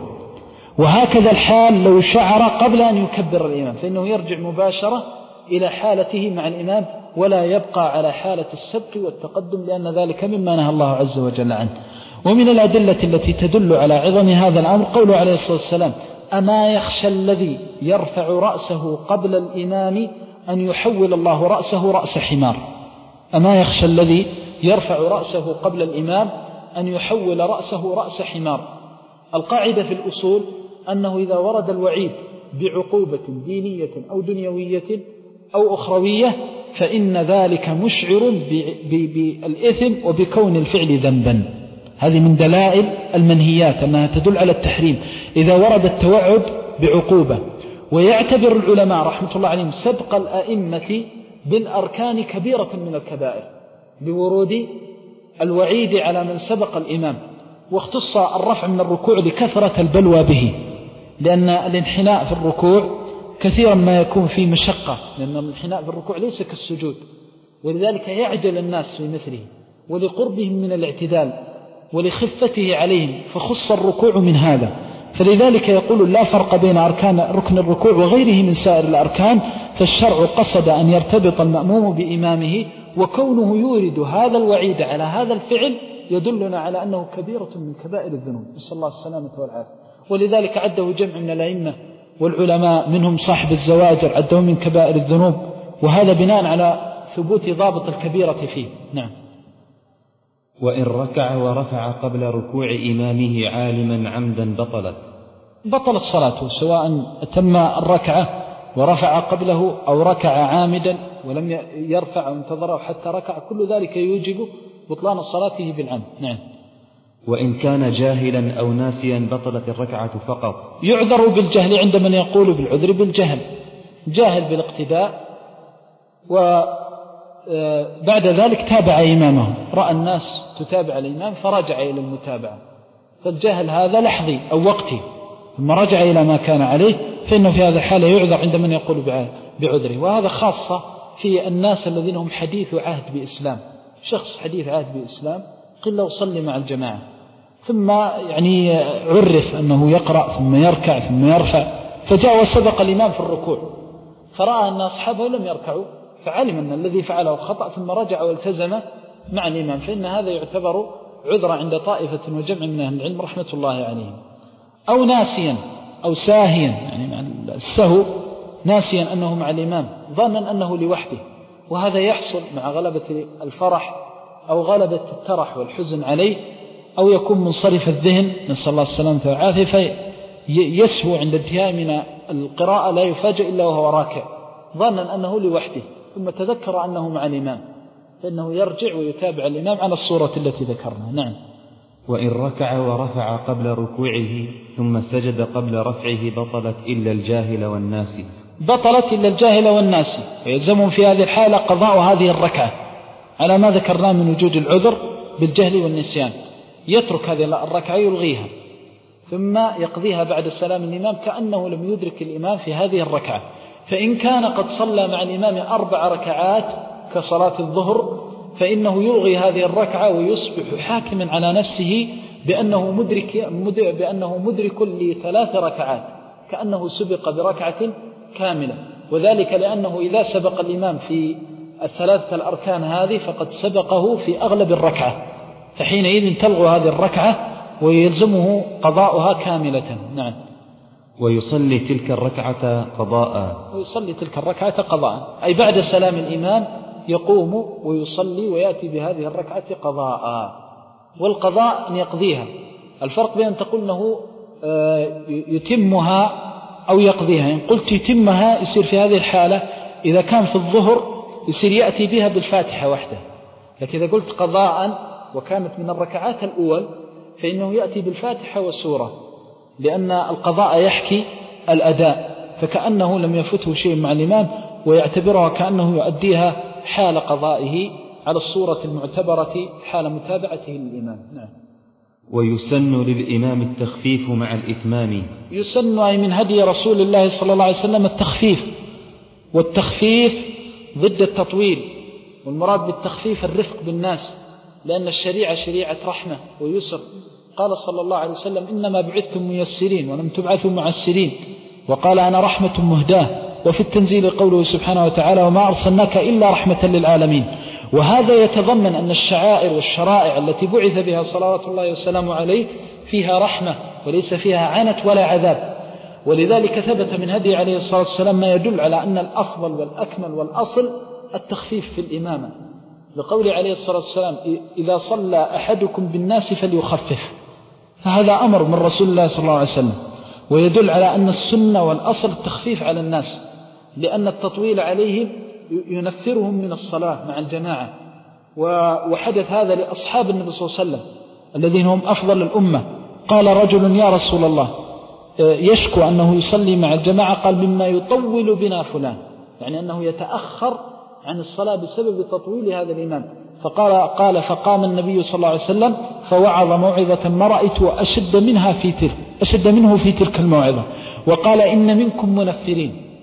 وهكذا الحال لو شعر قبل أن يكبر الإمام فإنه يرجع مباشرة إلى حالته مع الإمام ولا يبقى على حالة السبق والتقدم، لأن ذلك مما نهى الله عز وجل عنه. ومن الأدلة التي تدل على عظم هذا الأمر قوله عليه الصلاة والسلام أما يخشى الذي يرفع رأسه قبل الإمام أن يحول الله رأسه رأس حمار، أما يخشى الذي يرفع رأسه قبل الإمام أن يحول رأسه رأس حمار. القاعدة في الأصول أنه إذا ورد الوعيد بعقوبة دينية أو دنيوية أو أخروية فإن ذلك مشعر بالإثم وبكون الفعل ذنبا. هذه من دلائل المنهيات أنها تدل على التحريم إذا ورد التوعد بعقوبة. ويعتبر العلماء رحمة الله عليهم سبق الأئمة بالأركان كبيرة من الكبائر بورود الوعيد على من سبق الإمام، واختص الرفع من الركوع لكثرة البلوى به، لأن الانحناء في الركوع كثيرا ما يكون فيه مشقة، لأن الانحناء في الركوع ليس كالسجود، ولذلك يعجل الناس في مثله ولقربهم من الاعتدال ولخفته عليهم، فخص الركوع من هذا. فلذلك يقول لا فرق بين أركان ركن الركوع وغيره من سائر الأركان، فالشرع قصد أن يرتبط المأموم بإمامه، وكونه يورد هذا الوعيد على هذا الفعل يدلنا على أنه كبيرة من كبائر الذنوب، نسأل الله السلامة والعافية. ولذلك عده جمع من الأئمة والعلماء منهم صاحب الزواجر عده من كبائر الذنوب، وهذا بناء على ثبوت ضابط الكبيرة فيه. نعم. وإن ركع ورفع قبل ركوع إمامه عالما عمدا بطلت بطلت صلاته، سواء أتم الركعة ورفع قبله أو ركع عامدا ولم يرفع وانتظره حتى ركع، كل ذلك يوجب بطلان صلاته بالعمد. نعم. وإن كان جاهلا أو ناسيا بطلت الركعة فقط. يعذر بالجهل عند من يقول بالعذر بالجهل، جاهل بالاقتداء وبعد ذلك تابع إمامه، رأى الناس تتابع الإمام فرجع إلى المتابعة، فالجهل هذا لحظي أو وقتي ثم رجع إلى ما كان عليه، فإنه في هذا الحالة يعذر عند من يقول بعذره. وهذا خاصة في الناس الذين هم حديث عهد بإسلام، شخص حديث عهد بإسلام قل له صلي مع الجماعة، ثم يعني عرف أنه يقرأ ثم يركع ثم يرفع، فجاء وسبق الإمام في الركوع فرأى أن أصحابه لم يركعوا، فعلم أن الذي فعله خطأ ثم رجع والتزم مع الإمام، فإن هذا يعتبر عذرا عند طائفة وجمع من أهل العلم رحمة الله عليهم. أو ناسيا أو ساهيا، يعني مع السهو ناسيا أنه مع الإمام ظنا أنه لوحده، وهذا يحصل مع غلبة الفرح أو غلبة الترح والحزن عليه، أو يكون منصرف الذهن نسأل الله السلامة والعافية، فيسهو عند انتهاء من القراءة لا يفاجئ إلا وهو راكع ظنا أنه لوحده، ثم تذكر أنه مع الإمام، فإنه يرجع ويتابع الإمام على الصورة التي ذكرنا. نعم. وإن ركع ورفع قبل ركوعه ثم سجد قبل رفعه بطلت إلا الجاهل والناسي. بطلت إلا الجاهل والناسي، ويلزمهم في هذه الحالة قضاء هذه الركعة على ما ذكرناه من وجود العذر بالجهل والنسيان، يترك هذه الركعة يلغيها ثم يقضيها بعد السلام الإمام كأنه لم يدرك الإمام في هذه الركعة. فإن كان قد صلى مع الإمام أربع ركعات كصلاة الظهر فإنه يلغي هذه الركعة ويصبح حاكما على نفسه بأنه مدرك, بأنه مدرك لثلاث ركعات كأنه سبق بركعة كاملة، وذلك لأنه إذا سبق الإمام في الثلاثة الأركان هذه فقد سبقه في أغلب الركعة، فحينئذ تلغى هذه الركعة ويلزمه قضاؤها كاملة. نعم. ويصلي تلك الركعة قضاء. ويصلي تلك الركعة قضاء، أي بعد سلام الإمام يقوم ويصلي ويأتي بهذه الركعة قضاء. والقضاء أن يقضيها، الفرق بين أن تقول أنه يتمها أو يقضيها. إن قلت يتمها يصير في هذه الحالة إذا كان في الظهر يصير يأتي بها بالفاتحة وحده، لكن إذا قلت قضاء وكانت من الركعات الأول فإنه يأتي بالفاتحة والسورة، لأن القضاء يحكي الأداء، فكأنه لم يفته شيء مع الإمام ويعتبرها كأنه يؤديها حال قضائه على الصورة المعتبرة حال متابعته للإمام. نعم. ويسن للإمام التخفيف مع الإتمام. يسن أي من هدي رسول الله صلى الله عليه وسلم التخفيف، والتخفيف ضد التطويل، والمراد بالتخفيف الرفق بالناس، لأن الشريعة شريعة رحمة ويسر. قال صلى الله عليه وسلم إنما بعثتم ميسرين ولم تبعثوا معسرين، وقال أنا رحمة مهداة. وفي التنزيل قوله سبحانه وتعالى وما أرسلناك إلا رحمة للعالمين. وهذا يتضمن أن الشعائر والشرائع التي بعث بها صلوات الله وسلامه عليه فيها رحمة وليس فيها عنت ولا عذاب، ولذلك ثبت من هدي عليه الصلاة والسلام ما يدل على أن الأفضل والأكمل والأصل التخفيف في الإمامة، لقول عليه الصلاة والسلام إذا صلى أحدكم بالناس فليخفف، فهذا أمر من رسول الله صلى الله عليه وسلم، ويدل على أن السنة والأصل التخفيف على الناس، لأن التطويل عليهم ينفرهم من الصلاة مع الجماعة. وحدث هذا لأصحاب النبي صلى الله عليه وسلم الذين هم أفضل الأمة. قال رجل يا رسول الله يشكو أنه يصلي مع الجماعة، قال مما يطول بنا فلان، يعني أنه يتأخر عن الصلاة بسبب تطويل هذا الإمام. فقال قال فقام النبي صلى الله عليه وسلم فوعظ موعظة ما رأيت أشد منها في تلك أشد منه في تلك الموعظة، وقال إن منكم منفرين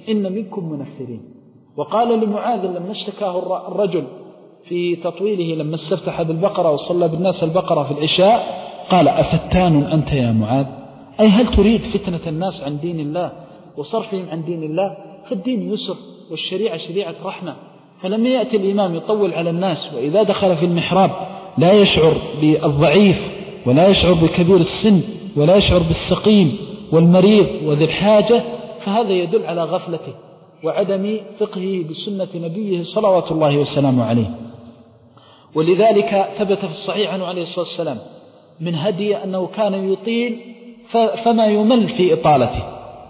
إن منكم منفرين. وقال لمعاذ لما اشتكاه الرجل في تطويله لما استفتح بالبقرة وصلى بالناس البقرة في العشاء قال أفتان أنت يا معاذ؟ أي هل تريد فتنة الناس عن دين الله وصرفهم عن دين الله؟ فالدين يسر والشريعة شريعة رحمة. فلما يأتي الإمام يطول على الناس وإذا دخل في المحراب لا يشعر بالضعيف ولا يشعر بكبير السن ولا يشعر بالسقيم والمريض وذي الحاجة، فهذا يدل على غفلته وعدم فقهه بسنة نبيه صلوات الله وسلامه عليه. ولذلك ثبت في الصحيح عنه عليه الصلاة والسلام من هدي أنه كان يطيل فما يمل في إطالته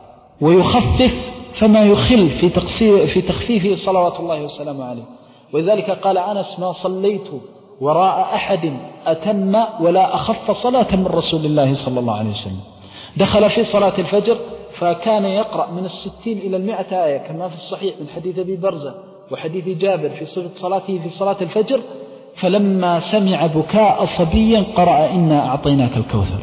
ويخفف فما يخل في في تخفيفه صلوات الله وسلامه عليه. ولذلك قال أنس ما صليت وراء أحد أتم ولا أخف صلاة من رسول الله صلى الله عليه وسلم. دخل في صلاة الفجر فكان يقرأ من الستين إلى المئة آية كما في الصحيح من حديث أبي برزة وحديث جابر في صفة صلاته في صلاة الفجر. فلما سمع بكاء صبيا قرأ إنا أعطيناك الكوثر،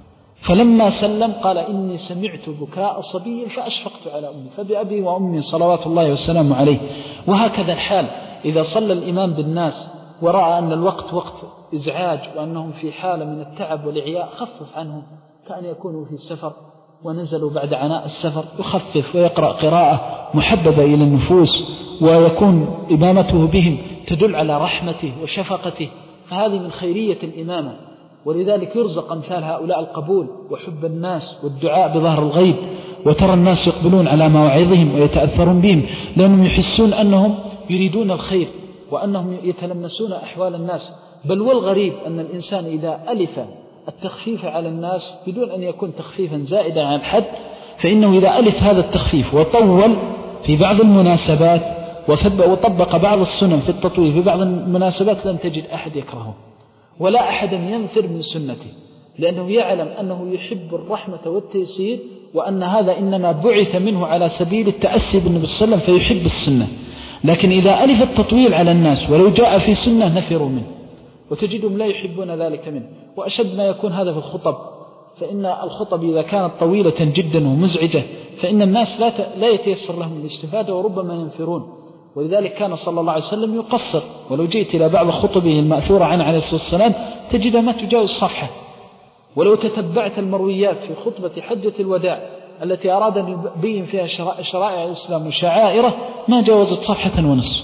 فلما سلم قال إني سمعت بكاء صبي فأشفقت على أمي فبأبي وأمي صلوات الله والسلام عليه. وهكذا الحال إذا صلى الإمام بالناس ورأى أن الوقت وقت إزعاج وأنهم في حالة من التعب والإعياء خفف عنهم، كأن يكونوا في سفر ونزلوا بعد عناء السفر، يخفف ويقرأ قراءة محببة إلى النفوس ويكون إمامته بهم تدل على رحمته وشفقته. فهذه من خيرية الإمامة. ولذلك يرزق أمثال هؤلاء القبول وحب الناس والدعاء بظهر الغيب، وترى الناس يقبلون على مواعظهم ويتأثرون بهم لأنهم يحسون أنهم يريدون الخير وأنهم يتلمسون أحوال الناس. بل والغريب أن الإنسان إذا ألف التخفيف على الناس بدون أن يكون تخفيفا زائدا عن الحد، فإنه إذا ألف هذا التخفيف وطول في بعض المناسبات وطبق بعض السنن في التطويل في بعض المناسبات لن تجد أحد يكرهه ولا أحد ينفر من سنته، لأنه يعلم أنه يحب الرحمة والتيسير وأن هذا إنما بعث منه على سبيل التأسي بالنبي صلى الله عليه وسلم فيحب السنة. لكن إذا ألف التطويل على الناس ولو جاء في سنة نفروا منه وتجدهم لا يحبون ذلك منه. وأشد ما يكون هذا في الخطب، فإن الخطب إذا كانت طويلة جدا ومزعجة فإن الناس لا لا يتيسر لهم الاستفادة وربما ينفرون. ولذلك كان صلى الله عليه وسلم يقصر، ولو جئت إلى بعض خطبه المأثورة عنه عليه الصلاة والسلام تجد ما تجاوز صفحة. ولو تتبعت المرويات في خطبة حجة الوداع التي أراد أن يبين فيها شرائع الإسلام وشعائره ما جاوزت صفحة ونصف.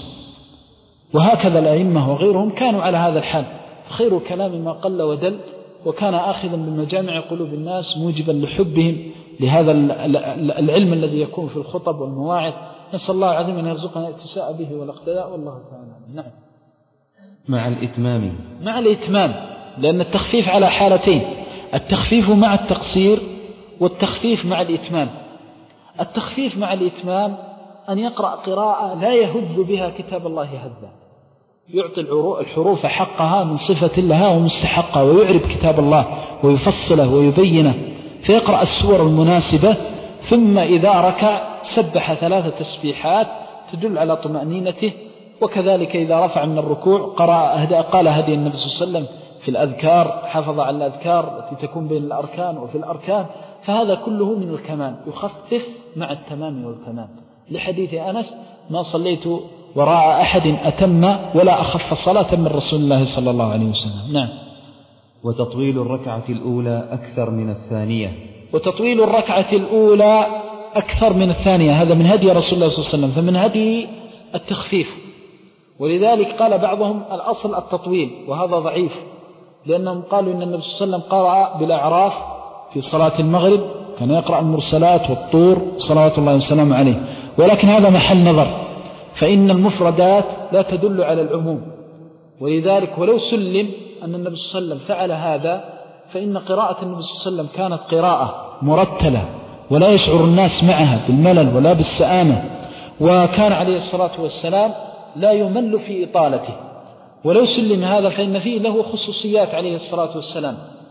وهكذا الأئمة وغيرهم كانوا على هذا الحال. خير كلام ما قل ودل، وكان آخذا بمجامع قلوب الناس موجبا لحبهم لهذا العلم الذي يكون في الخطب والمواعظ. نسأل الله العظيم أن يرزقنا الاتساء به والاقتداء، والله تعالى. نعم. مع الإتمام مع الإتمام، لأن التخفيف على حالتين: التخفيف مع التقصير والتخفيف مع الإتمام. التخفيف مع الإتمام أن يقرأ قراءة لا يهد بها كتاب الله هدا، يعطي الحروف حقها من صفة لها ومستحقها، ويعرب كتاب الله ويفصله ويبينه، فيقرأ السور المناسبة. ثم إذا ركع سبح ثلاث تسبيحات تدل على طمأنينته. وكذلك إذا رفع من الركوع قرأ قال هدي النبي صلى الله عليه وسلم في الأذكار، حافظ على الأذكار التي تكون بين الأركان وفي الأركان. فهذا كله من الكمال، يخفف مع التمام والكمال، لحديث أنس: ما صليت وراء أحد أتم ولا أخف صلاة من رسول الله صلى الله عليه وسلم. نعم. وتطويل الركعة الأولى أكثر من الثانية. وتطويل الركعة الأولى أكثر من الثانية، هذا من هدي رسول الله صلى الله عليه وسلم، فمن هدي التخفيف. ولذلك قال بعضهم الأصل التطويل، وهذا ضعيف، لأنهم قالوا إن النبي صلى الله عليه وسلم قرأ بالأعراف في صلاة المغرب، كان يقرأ المرسلات والطور صلوات الله وسلامه عليه. ولكن هذا محل نظر، فإن المفردات لا تدل على العموم. ولذلك ولو سلم أن النبي صلى الله عليه وسلم فعل هذا، فإن قراءة النبي صلى الله عليه وسلم كانت قراءة مرتلة ولا يشعر الناس معها بالملل ولا بالسآمة، وكان عليه الصلاة والسلام لا يمل في إطالته. ولو سلم هذا فإن فيه له خصوصيات عليه الصلاة والسلام.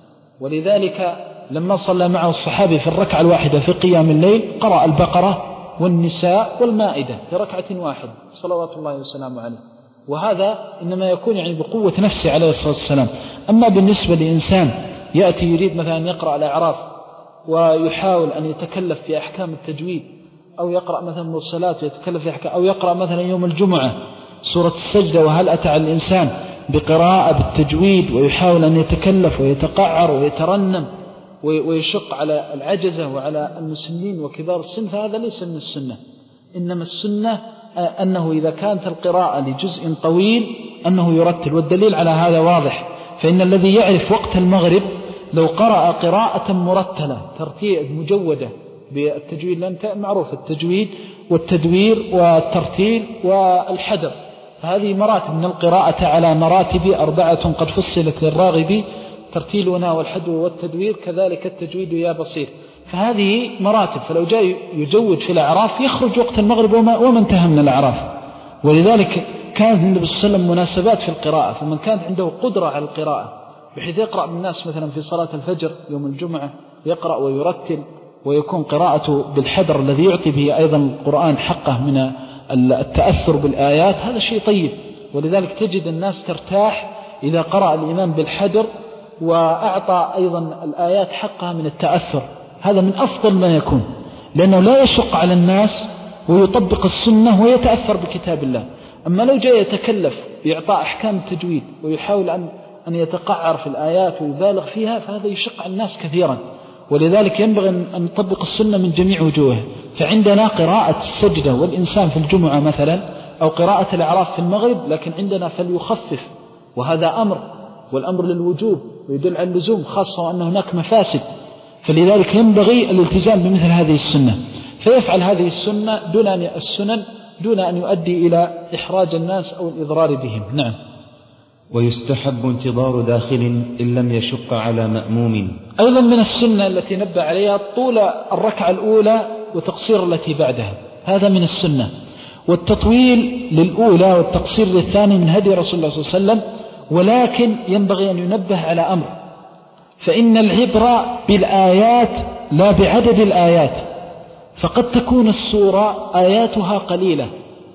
ولذلك لما صلى معه الصحابي في الركعة الواحدة في قيام الليل قرأ البقرة والنساء والمائدة في ركعة واحدة صلوات الله وسلامه عليه. وهذا إنما يكون يعني بقوة نفسه عليه الصلاة والسلام. أما بالنسبة لإنسان يأتي يريد مثلا يقرأ الأعراف ويحاول أن يتكلف في أحكام التجويد أو يقرأ مثلا مرسلات ويتكلف يحكى، أو يقرأ مثلا يوم الجمعة سورة السجدة وهل أتى على الإنسان بقراءة بالتجويد، ويحاول أن يتكلف ويتقعر ويترنم ويشق على العجزة وعلى المسنين وكبار السن، فهذا ليس من السنة. إنما السنة أنه إذا كانت القراءة لجزء طويل أنه يرتل، والدليل على هذا واضح. فإن الذي يعرف وقت المغرب لو قرأ قراءة مرتلة ترتيل مجودة بالتجويد، لأن معروف التجويد والتدوير والترتيل والحدر، هذه مراتب من القراءة على مراتب أربعة قد فصلت للراغب، ترتيلنا والحدو والتدوير كذلك التجويد يا بصير، فهذه مراتب. فلو جاء يجود في الأعراف يخرج وقت المغرب وما, وما انتهى من الأعراف. ولذلك كانت النبي صلى الله عليه وسلم مناسبات في القراءة، فمن كانت عنده قدرة على القراءة بحيث يقرأ بالناس مثلا في صلاة الفجر يوم الجمعة يقرأ ويرتل، ويكون قراءته بالحذر الذي يعطي به أيضا القرآن حقه من التأثر بالآيات، هذا شيء طيب. ولذلك تجد الناس ترتاح إذا قرأ الإمام بالحذر وأعطى أيضا الآيات حقها من التأثر، هذا من أفضل ما يكون، لأنه لا يشق على الناس ويطبق السنة ويتأثر بكتاب الله. أما لو جاء يتكلف بإعطاء أحكام التجويد ويحاول أن أن يتقعر في الآيات ويبالغ فيها، فهذا يشق على الناس كثيرا. ولذلك ينبغي أن نطبق السنة من جميع وجوهها. فعندنا قراءة السجدة والإنسان في الجمعة مثلا، أو قراءة الأعراف في المغرب، لكن عندنا فليخفف، وهذا أمر، والأمر للوجوب ويدل على اللزوم، خاصة وأن هناك مفاسد، فلذلك ينبغي الالتزام بمثل هذه السنة، فيفعل هذه السنة دون أن السنن دون أن يؤدي إلى إحراج الناس أو الإضرار بهم. نعم. ويستحب انتظار داخل إن لم يشق على مأموم. أيضا من السنة التي نبه عليها طول الركعة الأولى وتقصير التي بعدها، هذا من السنة. والتطويل للأولى والتقصير للثاني من هدي رسول الله صلى الله عليه وسلم. ولكن ينبغي أن ينبه على أمر، فإن العبرة بالآيات لا بعدد الآيات، فقد تكون السورة آياتها قليلة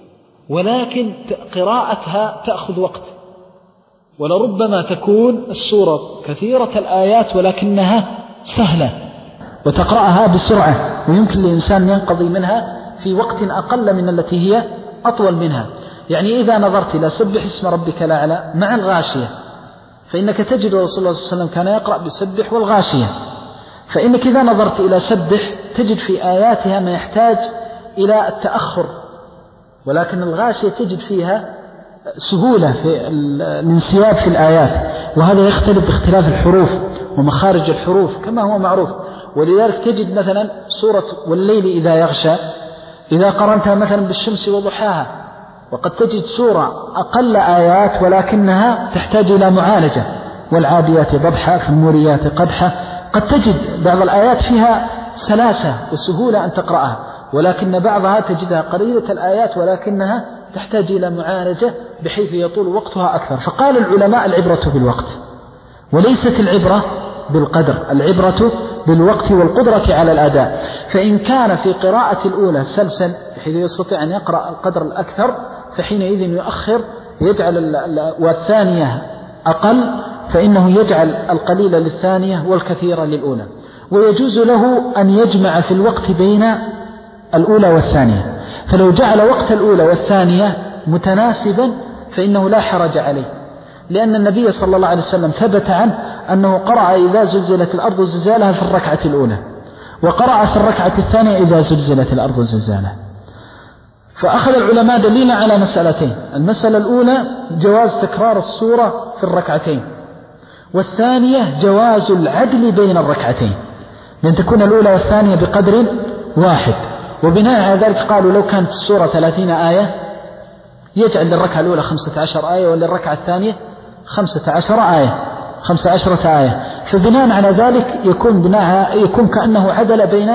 ولكن قراءتها تأخذ وقت، ولربما تكون السورة كثيرة الآيات ولكنها سهلة وتقرأها بسرعة، ويمكن للإنسان ينقضي منها في وقت أقل من التي هي أطول منها. يعني إذا نظرت إلى سبح اسم ربك الأعلى مع الغاشية، فإنك تجد رسول الله صلى الله عليه وسلم كان يقرأ بسبح والغاشية، فإنك إذا نظرت إلى سبح تجد في آياتها ما يحتاج إلى التأخر، ولكن الغاشية تجد فيها سهولة في الانسياب في الآيات، وهذا يختلف باختلاف الحروف ومخارج الحروف كما هو معروف. ولذلك تجد مثلا سورة والليل إذا يغشى إذا قرنتها مثلا بالشمس وضحاها، وقد تجد سورة أقل آيات ولكنها تحتاج إلى معالجة، والعاديات ضبحا فالموريات قدحا، قد تجد بعض الآيات فيها سلاسة وسهولة أن تقرأها، ولكن بعضها تجدها قليلة الآيات ولكنها تحتاج إلى معالجة بحيث يطول وقتها أكثر. فقال العلماء العبرة بالوقت وليست العبرة بالقدر، العبرة بالوقت والقدرة على الأداء. فإن كان في قراءة الأولى سلسل بحيث يستطيع أن يقرأ القدر الأكثر فحينئذ يؤخر يجعل، والثانية أقل فإنه يجعل القليل للثانية والكثير للأولى. ويجوز له أن يجمع في الوقت بين الأولى والثانية، فلو جعل وقت الأولى والثانية متناسبا فإنه لا حرج عليه، لأن النبي صلى الله عليه وسلم ثبت عنه أنه قرأ إذا زلزلت الأرض زلزالها في الركعة الأولى، وقرأ في الركعة الثانية إذا زلزلت الأرض زلزالها. فأخذ العلماء دليلا على مسألتين: المسألة الأولى جواز تكرار السورة في الركعتين، والثانية جواز العدل بين الركعتين، لأن تكون الأولى والثانية بقدر واحد. وبناء على ذلك قالوا لو كانت السورة ثلاثين آية يجعل للركعة الأولى خمسة عشر آية وللركعة الثانية خمسة عشر آية خمسة عشرة آية، فبناء على ذلك يكون بناء يكون كأنه عدل بين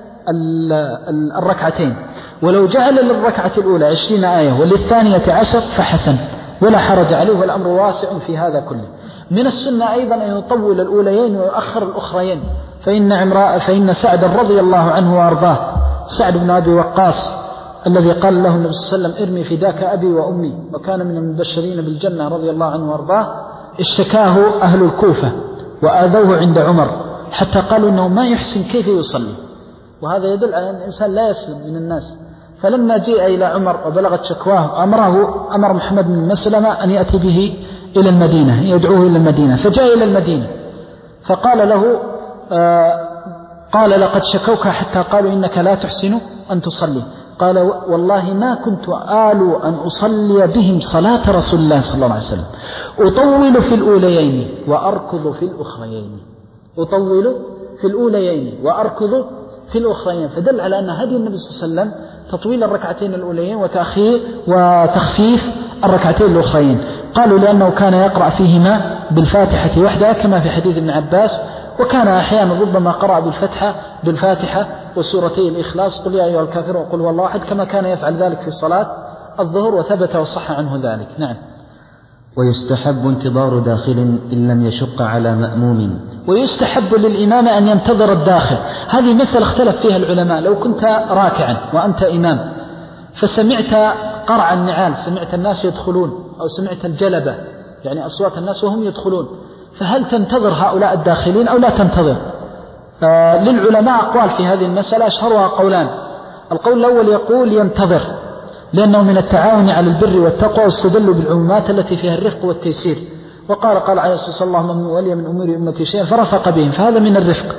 الركعتين. ولو جعل للركعة الأولى عشرين آية وللثانية عشر فحسن ولا حرج عليه، والأمر واسع في هذا كله. من السنة أيضا أن يطول الأوليين ويؤخر الأخرين، فإن عمراء فإن سعد رضي الله عنه وأرضاه، سعد بن أبي وقاص الذي قال له النبي صلى الله عليه وسلم ارمي فداك أبي وأمي، وكان من المبشرين بالجنة رضي الله عنه وأرضاه، اشتكاه أهل الكوفة وآذوه عند عمر حتى قالوا إنه ما يحسن كيف يصلي، وهذا يدل على أن الإنسان لا يسلم من الناس. فلما جاء إلى عمر وبلغت شكواه أمره أمر محمد بن مسلمة أن يأتي به إلى المدينة، يدعوه إلى المدينة. فجاء إلى المدينة فقال له آه قال لقد شكوك حتى قالوا إنك لا تحسن أن تصلي. قال والله ما كنت آل أن أصلي بهم صلاة رسول الله صلى الله عليه وسلم، أطول في الأوليين وأركض في الأخريين، أطول في الأوليين وأركض في الأخريين. فدل على أن هدي النبي صلى الله عليه وسلم تطويل الركعتين الأوليين وتأخير وتخفيف الركعتين الأخريين. قالوا لأنه كان يقرأ فيهما بالفاتحة وحدها كما في حديث ابن عباس، وكان أحيانا ربما قرأ بالفتحة بالفاتحة وسورتي الإخلاص قل يا أيها الكافرون وقل هو الله أحد، كما كان يفعل ذلك في صلاة الظهر وثبت وصح عنه ذلك. نعم. ويستحب انتظار داخل إن لم يشق على مأموم. ويستحب للإمام أن ينتظر الداخل. هذه مسألة اختلف فيها العلماء. لو كنت راكعا وأنت إمام فسمعت قرع النعال، سمعت الناس يدخلون أو سمعت الجلبة يعني أصوات الناس وهم يدخلون، فهل تنتظر هؤلاء الداخلين أو لا تنتظر؟ آه للعلماء أقوال في هذه المسألة، أشهرها قولان. القول الأول يقول ينتظر لأنه من التعاون على البر والتقوى، واستدلوا بالعمومات التي فيها الرفق والتيسير، وقال قال عليه الصلاة والسلام اللهم ولي من أمور أمتي شيئا فرفق بهم، فهذا من الرفق.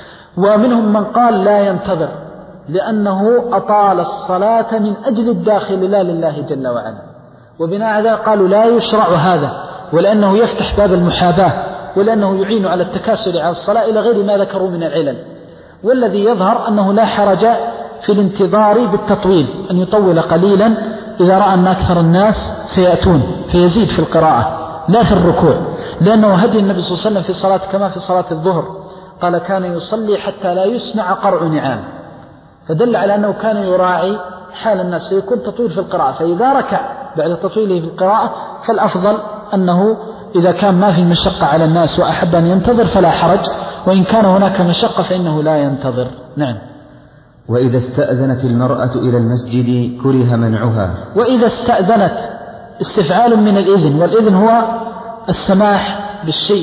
ومنهم من قال لا ينتظر لأنه أطال الصلاة من أجل الداخل لا لله جل وعلا، وبناء على ذلك قالوا لا يشرع هذا، ولأنه يفتح باب المحاباة، ولأنه يعين على التكاسل على الصلاة إلى غير ما ذكروا من العلل. والذي يظهر أنه لا حرج في الانتظار بالتطويل، أن يطول قليلا إذا رأى أن أكثر الناس سيأتون فيزيد في القراءة لا في الركوع، لأنه هدي النبي صلى الله عليه وسلم في صلاة كما في صلاة الظهر قال كان يصلي حتى لا يسمع قرع نعام، فدل على أنه كان يراعي حال الناس فيكون تطويل في القراءة. فإذا ركع بعد تطويله في القراءة فالأفضل أنه إذا كان ما في مشقة على الناس وأحب أن ينتظر فلا حرج، وإن كان هناك مشقة فإنه لا ينتظر. نعم. وإذا استأذنت المرأة إلى المسجد كره منعها. وإذا استأذنت استفعال من الإذن، والإذن هو السماح بالشيء،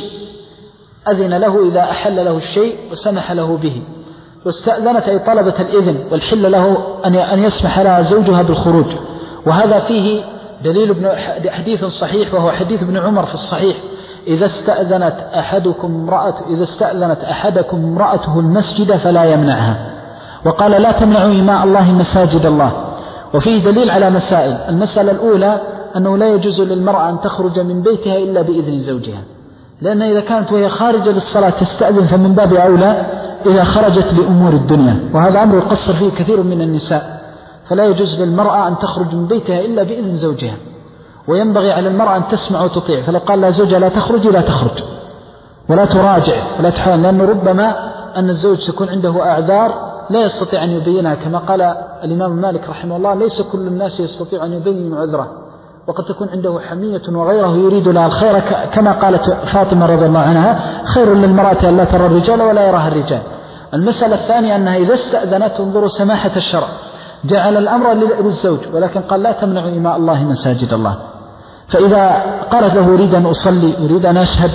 أذن له إذا أحل له الشيء وسمح له به. واستأذنت أي طلبت الإذن، والحل له أن يسمح لها زوجها بالخروج. وهذا فيه دليل ابن حديث صحيح وهو حديث ابن عمر في الصحيح إذا استأذنت أحدكم امرأة إذا استأذنت أحدكم امرأته المسجد فلا يمنعها. وقال لا تمنعوا إماء الله مساجد الله. وفيه دليل على مسائل. المسألة الأولى أنه لا يجوز للمرأة أن تخرج من بيتها إلا بإذن زوجها، لأن إذا كانت وهي خارجة للصلاة تستأذن فمن باب أولى إذا خرجت لأمور الدنيا، وهذا أمر يقصر فيه كثير من النساء. فلا يجوز للمرأة أن تخرج من بيتها إلا بإذن زوجها، وينبغي على المرأة أن تسمع وتطيع. فلو قال لا زوجها لا تخرج لا تخرج ولا تراجع ولا تحاول، لأنه ربما أن الزوج تكون عنده أعذار لا يستطيع أن يبينها، كما قال الإمام مالك رحمه الله ليس كل الناس يستطيع أن يبين عذره، وقد تكون عنده حمية وغيره يريد لها الخير، كما قالت فاطمة رضي الله عنها خير للمرأة أن لا ترى الرجال ولا يراها الرجال. المسألة الثانية أنها إذا استأذنت انظروا سماحة الشرع، جعل الأمر للزوج ولكن قال لا تمنعوا إماء الله مساجد الله. فإذا قالت له أريد أن أصلي أريد أن أشهد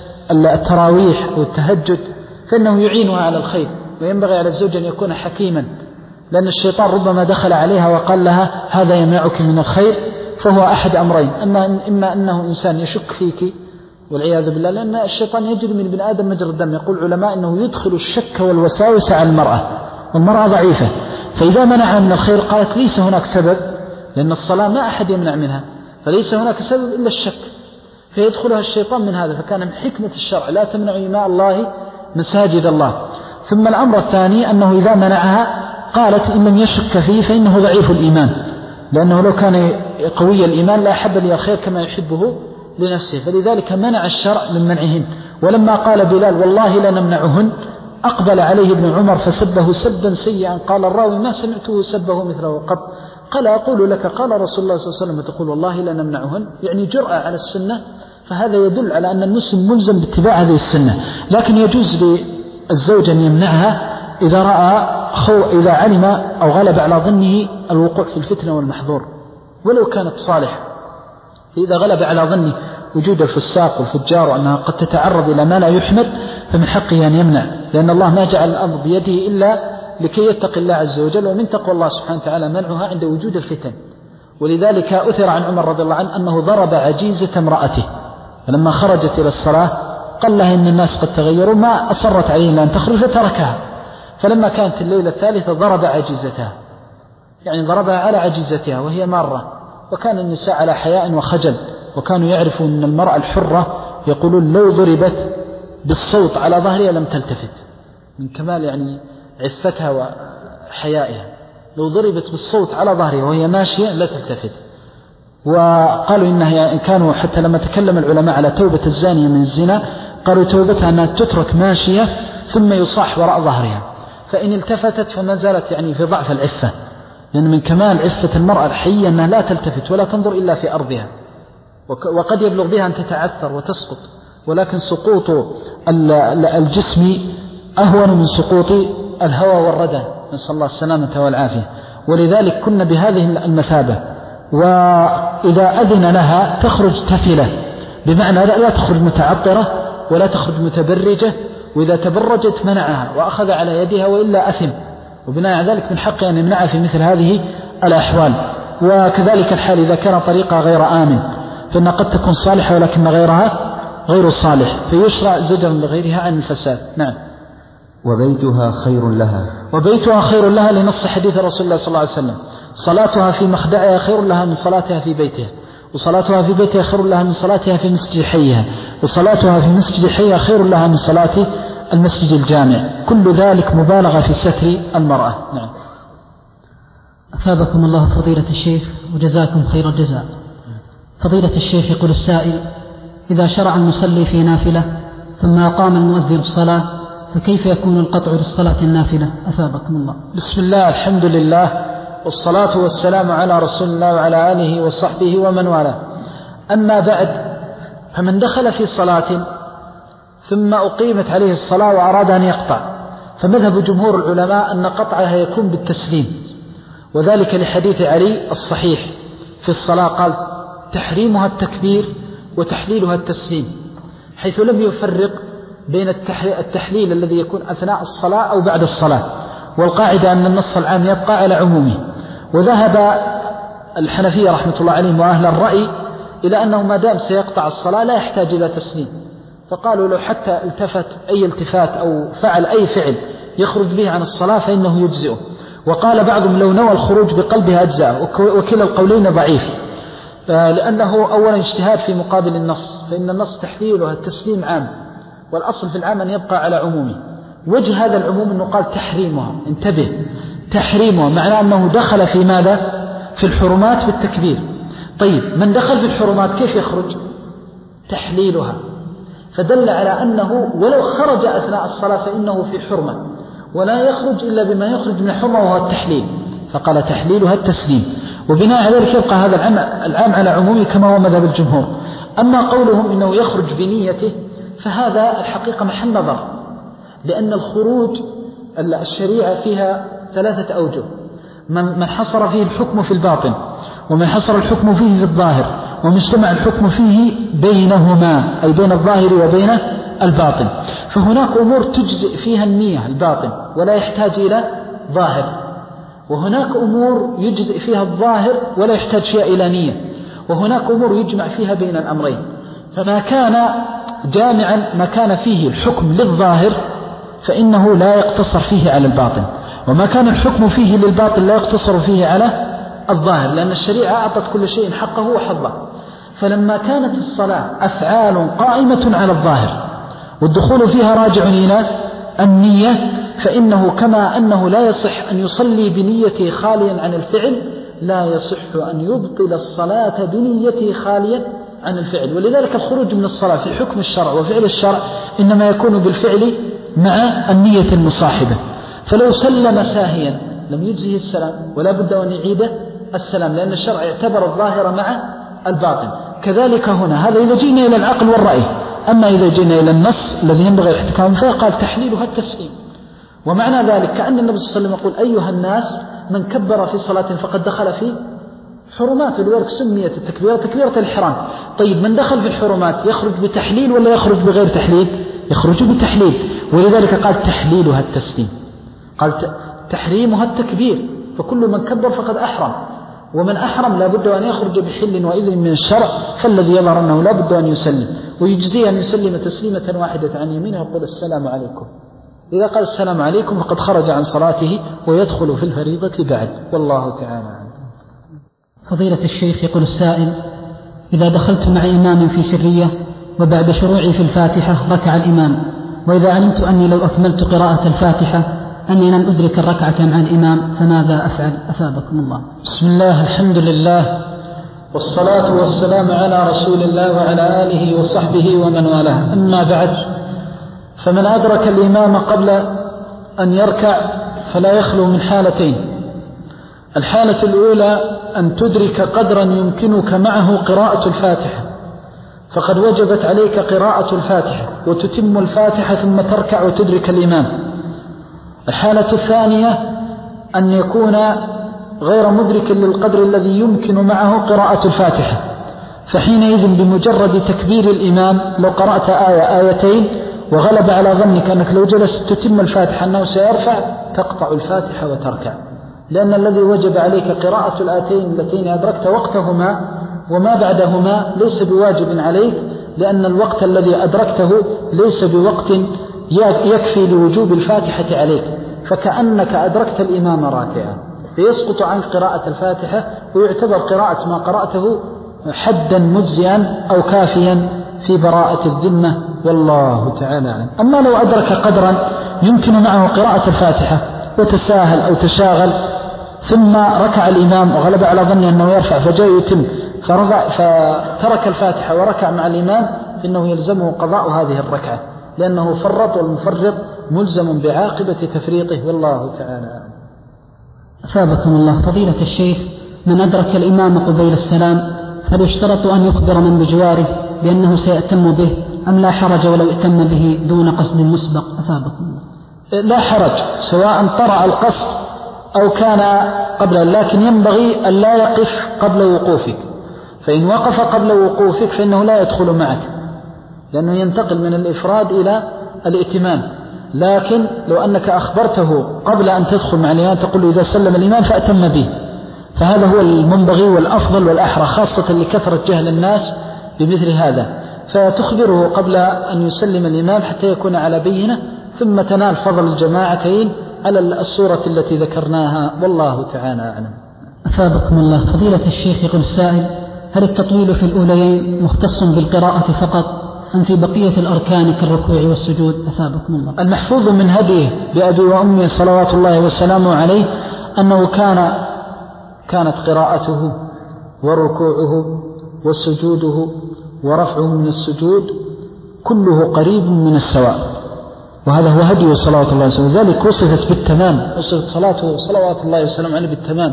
التراويح والتهجد فإنه يعينها على الخير. وينبغي على الزوج أن يكون حكيما، لأن الشيطان ربما دخل عليها وقال لها هذا يمنعك من الخير، فهو أحد أمرين، أما إما أنه إنسان يشك فيك والعياذ بالله، لأن الشيطان يجري من ابن آدم مجرى الدم. يقول العلماء أنه يدخل الشك والوساوس على المرأة، والمرأة ضعيفة، فإذا منعها من الخير قالت ليس هناك سبب، لأن الصلاة ما أحد يمنع منها، فليس هناك سبب إلا الشك، فيدخلها الشيطان من هذا. فكان من حكمة الشرع لا تمنعوا إماء الله مساجد الله. ثم الأمر الثاني أنه إذا منعها قالت إن لم يشك فيه فإنه ضعيف الإيمان، لأنه لو كان قوي الإيمان لا أحب لي الخير كما يحبه لنفسه، فلذلك منع الشرع من منعهن. ولما قال بلال والله لنمنعهن أقبل عليه ابن عمر فسبه سبا سيئا، قال الراوي ما سمعته سبه مثله قط، قال أقول لك قال رسول الله صلى الله عليه وسلم تقول والله لنمنعهن، يعني جرأة على السنة. فهذا يدل على أن المسلم ملزم باتباع هذه السنة، لكن يجوز للزوج أن يمنعها إذا رأى خو إذا علم أو غلب على ظنه الوقوع في الفتنة والمحظور ولو كانت صالحة. إذا غلب على ظنه وجود الفساق والفجار وأنها قد تتعرض إلى ما لا يحمد فمن حقه أن يمنع، لأن الله ما جعل الأمر بيده إلا لكي يتقي الله عز وجل، ومن تقوى الله سبحانه وتعالى منعها عند وجود الفتن. ولذلك أثر عن عمر رضي الله عنه أنه ضرب عجيزة امرأته فلما خرجت إلى الصلاة قال لها إن الناس قد تغيروا، ما أصرت عليه أن تخرج فتركها، فلما كانت الليلة الثالثة ضرب عجيزتها، يعني ضربها على عجيزتها وهي مارة. وكان النساء على حياء وخجل، وكانوا يعرفوا أن المرأة الحرة يقولون لو ضربت بالصوت على ظهرها لم تلتفت، من كمال يعني عفتها وحيائها، لو ضربت بالصوت على ظهرها وهي ماشية لا تلتفت. وقالوا إنها كانوا حتى لما تكلم العلماء على توبة الزانية من الزنا قالوا توبتها أنها تترك ماشية ثم يصاح وراء ظهرها، فإن التفتت فما زالت يعني في ضعف العفة، لأن من كمال عفة المرأة الحية أنها لا تلتفت ولا تنظر إلا في أرضها، وقد يبلغ بها أن تتعثر وتسقط، ولكن سقوط الجسم أهون من سقوط الهوى والردى، نسأل الله السلامة والعافية. ولذلك كنا بهذه المثابة، وإذا أذن لها تخرج تفلة، بمعنى لا تخرج متعطرة ولا تخرج متبرجة، وإذا تبرجت منعها وأخذ على يدها وإلا أثم، وبناء على ذلك من حقه أن يمنعها في مثل هذه الأحوال. وكذلك الحال إذا كان طريقها غير آمن، فإنها قد تكون صالحة ولكن غيرها غير صالح، فيشرع زجرا لغيرها عن الفساد. نعم. وبيتها خير لها وبيتها خير لها لنص حديث رسول الله صلى الله عليه وسلم: صلاتها في مخدعها خير لها من صلاتها في بيتها، وصلاتها في بيتها خير لها من صلاتها في مسجد حيها، وصلاتها في مسجد حيها خير لها من صلاة المسجد الجامع. كل ذلك مبالغة في ستر المرأة. نعم. أثابكم الله فضيلة الشيخ وجزاكم خير الجزاء. فضيلة الشيخ يقول السائل: إذا شرع المصلي في نافلة ثم أقام المؤذن الصلاة فكيف يكون القطع للصلاة النافلة؟ أثابكم الله. بسم الله، الحمد لله، والصلاة والسلام على رسول الله وعلى آله وصحبه ومن والاه. أما بعد، فمن دخل في صلاة ثم أقيمت عليه الصلاة وأراد أن يقطع، فمذهب جمهور العلماء أن قطعها يكون بالتسليم، وذلك لحديث علي الصحيح في الصلاة قال: تحريمها التكبير وتحليلها التسليم، حيث لم يفرق بين التحليل الذي يكون أثناء الصلاة أو بعد الصلاة. والقاعدة أن النص العام يبقى على عمومه. وذهب الحنفية رحمة الله عليهم وأهل الرأي إلى أنه ما دام سيقطع الصلاة لا يحتاج إلى تسليم، فقالوا لو حتى التفت أي التفات أو فعل أي فعل يخرج به عن الصلاة فإنه يجزئه. وقال بعضهم لو نوى الخروج بقلبها أجزاء، وكلا القولين ضعيف، لأنه أولا اجتهاد في مقابل النص، فإن النص تحليلها التسليم عام، والأصل في العام أن يبقى على عمومه. وجه هذا العموم أنه قال تحريمها، انتبه، تحريمها معناه أنه دخل في ماذا؟ في الحرمات بالتكبير. طيب، من دخل في الحرمات كيف يخرج؟ تحليلها، فدل على أنه ولو خرج أثناء الصلاة فإنه في حرمة، ولا يخرج إلا بما يخرج من الحرمة وهو التحليل، فقال تحليلها التسليم. وبناء على ذلك يبقى هذا العام, العام على عمومه كما هو مذهب الجمهور. أما قولهم إنه يخرج بنيته فهذا الحقيقة محل نظر، لأن الخروج الشريعة فيها ثلاثة أوجه: من حصر فيه الحكم في الباطن، ومن حصر الحكم فيه في الظاهر، ومن اجتمع الحكم فيه بينهما، أي بين الظاهر وبين الباطن. فهناك أمور تجزئ فيها النية الباطن ولا يحتاج إلى ظاهر، وهناك أمور يجزئ فيها الظاهر ولا يحتاج فيها إلى نية، وهناك أمور يجمع فيها بين الأمرين. فما كان جامعا ما كان فيه الحكم للظاهر فإنه لا يقتصر فيه على الباطن، وما كان الحكم فيه للباطن لا يقتصر فيه على الظاهر، لأن الشريعة أعطت كل شيء حقه وحظه. فلما كانت الصلاة أفعال قائمة على الظاهر والدخول فيها راجع إلى النية، فإنه كما أنه لا يصح أن يصلي بنيته خاليا عن الفعل، لا يصح أن يبطل الصلاة بنيته خاليا عن الفعل. ولذلك الخروج من الصلاة في حكم الشرع وفعل الشرع إنما يكون بالفعل مع النية المصاحبة. فلو سلم ساهيا لم يجزه السلام، ولا بد أن يعيد السلام، لأن الشرع اعتبر الظاهر مع الباطن. كذلك هنا، هذا إذا جينا إلى العقل والرأي. أما إذا جينا إلى النص الذي ينبغي الاحتكام فيه قال تحليلها التسليم. ومعنى ذلك كأن النبي صلى الله عليه وسلم يقول أيها الناس من كبر في صلاة فقد دخل في حرمات، ولذلك سميت التكبيرة تكبيرة الإحرام. طيب، من دخل في الحرمات يخرج بتحليل ولا يخرج بغير تحليل؟ يخرج بتحليل، ولذلك قال تحليلها التسليم. قال فتحريمها التكبير، فكل من كبر فقد أحرم، ومن أحرم لا بد أن يخرج بحل وإذن من الشرع، فالذي يظهر أنه لا بد أن يسلم، ويجزي أن يسلم تسليمة واحدة عن يمينه ويقول السلام عليكم. إذا قال السلام عليكم فقد خرج عن صلاته ويدخل في الفريضة بعد، والله تعالى عنه. فضيلة الشيخ، يقول السائل: إذا دخلت مع إمام في سرية وبعد شروعي في الفاتحة ركع الإمام، وإذا علمت أني لو أكملت قراءة الفاتحة أني لن أدرك الركعة مع الإمام، فماذا أفعل؟ أثابكم الله. بسم الله، الحمد لله، والصلاة والسلام على رسول الله وعلى آله وصحبه ومن والاه، أما بعد، فمن أدرك الإمام قبل أن يركع فلا يخلو من حالتين. الحالة الأولى أن تدرك قدرا يمكنك معه قراءة الفاتحة، فقد وجبت عليك قراءة الفاتحة وتتم الفاتحة ثم تركع وتدرك الإمام. الحالة الثانية أن يكون غير مدرك للقدر الذي يمكن معه قراءة الفاتحة، فحينئذ بمجرد تكبير الإمام لو قرأت آية آيتين وغلب على ظنك أنك لو جلست تتم الفاتحة أنه سيرفع، تقطع الفاتحة وتركع، لأن الذي وجب عليك قراءة الآيتين اللتين أدركت وقتهما وما بعدهما ليس بواجب عليك، لأن الوقت الذي أدركته ليس بوقت يكفي لوجوب الفاتحة عليك، فكأنك أدركت الإمام راكعا، فيسقط عنك قراءة الفاتحة ويعتبر قراءة ما قرأته حدا مجزيا أو كافيا في براءة الذمة، والله تعالى أعلم. أما لو أدرك قدرا يمكن معه قراءة الفاتحة وتساهل أو تشاغل ثم ركع الإمام وغلب على ظنه أنه يرفع فجاء يتم فترك الفاتحة وركع مع الإمام، فإنه يلزمه قضاء هذه الركعة، لأنه فرط، والمفرط ملزم بعاقبة تفريطه، والله تعالى أعلم. أثابكم الله. فضيلة الشيخ، من أدرك الإمام قبيل السلام هل يشترط أن يخبر من بجواره بأنه سيأتم به، أم لا حرج ولو اتم به دون قصد مسبق؟ أثابكم الله. لا حرج، سواء طرأ القصد أو كان قبل، لكن ينبغي أن لا يقف قبل وقوفك، فإن وقف قبل وقوفك فإنه لا يدخل معك، لأنه ينتقل من الإفراد إلى الائتمام. لكن لو أنك أخبرته قبل أن تدخل مع الإمام تقول له إذا سلم الإمام فأتم به، فهذا هو المنبغي والأفضل والأحرى، خاصة لكثرة جهل الناس بمثل هذا، فتخبره قبل أن يسلم الإمام حتى يكون على بينة، ثم تنال فضل الجماعتين على الصورة التي ذكرناها، والله تعالى أعلم. أثابكم الله. فضيلة الشيخ، يقول السائل: هل التطويل في الأوليين مختص بالقراءة فقط أم في بقية الأركان كالركوع والسجود؟ أثابكم الله. المحفوظ من هديه بأبي وأمي صلوات الله وسلامه عليه أنه كان كانت قراءته وركوعه وسجوده ورفعه من السجود كله قريب من السواء، وهذا هو هديه صلوات الله وسلامه، ذلك وصفت بالتمام، وصفت صلاته صلوات الله وسلامه عليه بالتمام.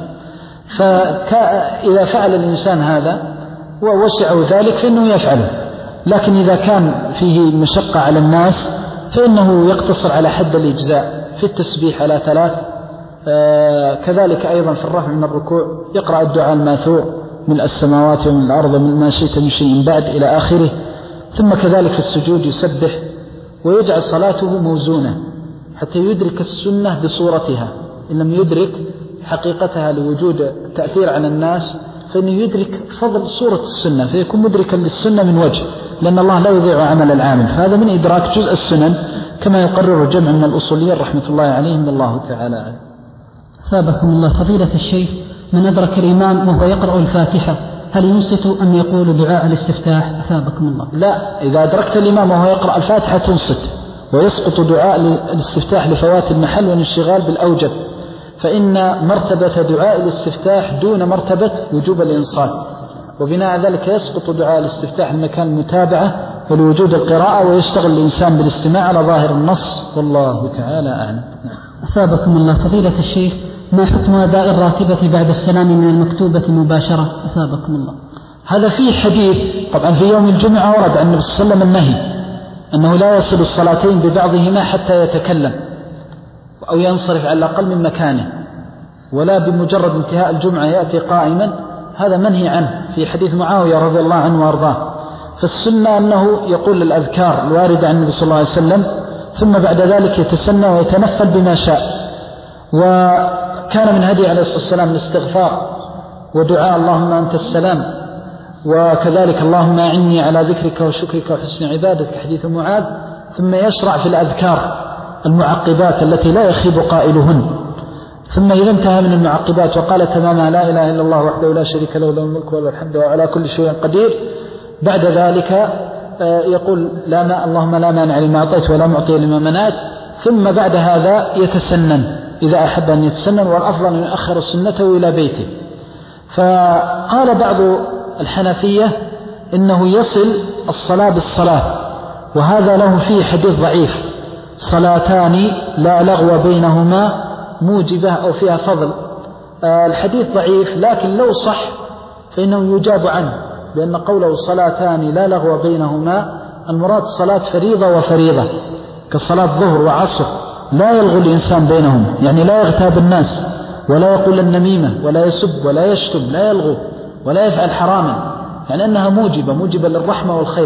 فإذا فعل الإنسان هذا ووسعه ذلك فإنه يفعله، لكن إذا كان فيه مشقة على الناس فإنه يقتصر على حد الإجزاء، في التسبيح على ثلاث، آه كذلك أيضا في الرفع من الركوع يقرأ الدعاء الماثور من السماوات ومن الأرض من ما شئت من شيء بعد إلى آخره، ثم كذلك في السجود يسبح ويجعل صلاته موزونة حتى يدرك السنة بصورتها، إن لم يدرك حقيقتها لوجود التأثير على الناس فإنه يدرك فضل صورة السنة، فيكون مدركا للسنة من وجه، لأن الله لا يضيع عمل العامل، فهذا من إدراك جزء السنن كما يقرر جمع من الأصوليين رحمة الله عليهم، والله تعالى عليه. ثابكم الله. فضيلة الشيخ، من أدرك الإمام وهو يقرأ الفاتحة هل ينصت أم يقول دعاء الاستفتاح؟ أثابكم الله. لا، إذا أدركت الإمام وهو يقرأ الفاتحة تنصت، ويسقط دعاء الاستفتاح لفوات المحل والانشغال بالأوجب، فإن مرتبة دعاء الاستفتاح دون مرتبة وجوب الإنصات، وبناء ذلك يسقط دعاء الاستفتاح المكان المتابعة ولوجود القراءة، ويشتغل الإنسان بالاستماع على ظاهر النص، والله تعالى أعلم. أثابكم الله. فضيلة الشيخ، ما حكم أداء الراتبة بعد السلام من المكتوبة مباشرة؟ أثابكم الله. هذا فيه حديث، طبعا في يوم الجمعة ورد عن النبي صلى الله عليه وسلم النهي أنه لا يصل الصلاتين ببعضهما حتى يتكلم أو ينصرف على الأقل من مكانه، ولا بمجرد انتهاء الجمعة يأتي قائما، هذا منهي عنه في حديث معاوية رضي الله عنه وارضاه. فالسنة أنه يقول الأذكار الواردة عن النبي صلى الله عليه وسلم، ثم بعد ذلك يتسنى ويتنفل بما شاء، وكان من هدي عليه الصلاة والسلام الاستغفار ودعاء اللهم أنت السلام، وكذلك اللهم أعني على ذكرك وشكرك وحسن عبادتك حديث معاذ، ثم يشرع في الأذكار المعقبات التي لا يخيب قائلهن. ثم إذا انتهى من المعقبات وقال تماما لا إله إلا الله وحده لا شريك له له الملك وله الحمد وعلى كل شيء قدير، بعد ذلك يقول لا ما اللهم لا مانع لما أعطيت ولا معطي لما منعت. ثم بعد هذا يتسنن إذا أحب أن يتسنن، والأفضل أن يؤخر سنته إلى بيته. فقال بعض الحنفية إنه يصل الصلاة بالصلاة، وهذا له فيه حديث ضعيف صلاتان لا لغو بينهما موجبة أو فيها فضل. الحديث ضعيف، لكن لو صح فإنه يجاب عنه، لأن قوله صلاتان لا لغو بينهما المراد صلاة فريضة وفريضة كصلاة ظهر وعصر لا يلغو الإنسان بينهم، يعني لا يغتاب الناس ولا يقول النميمة ولا يسب ولا يشتم، لا يلغو ولا يفعل حراما، يعني أنها موجبة موجبة للرحمة والخير،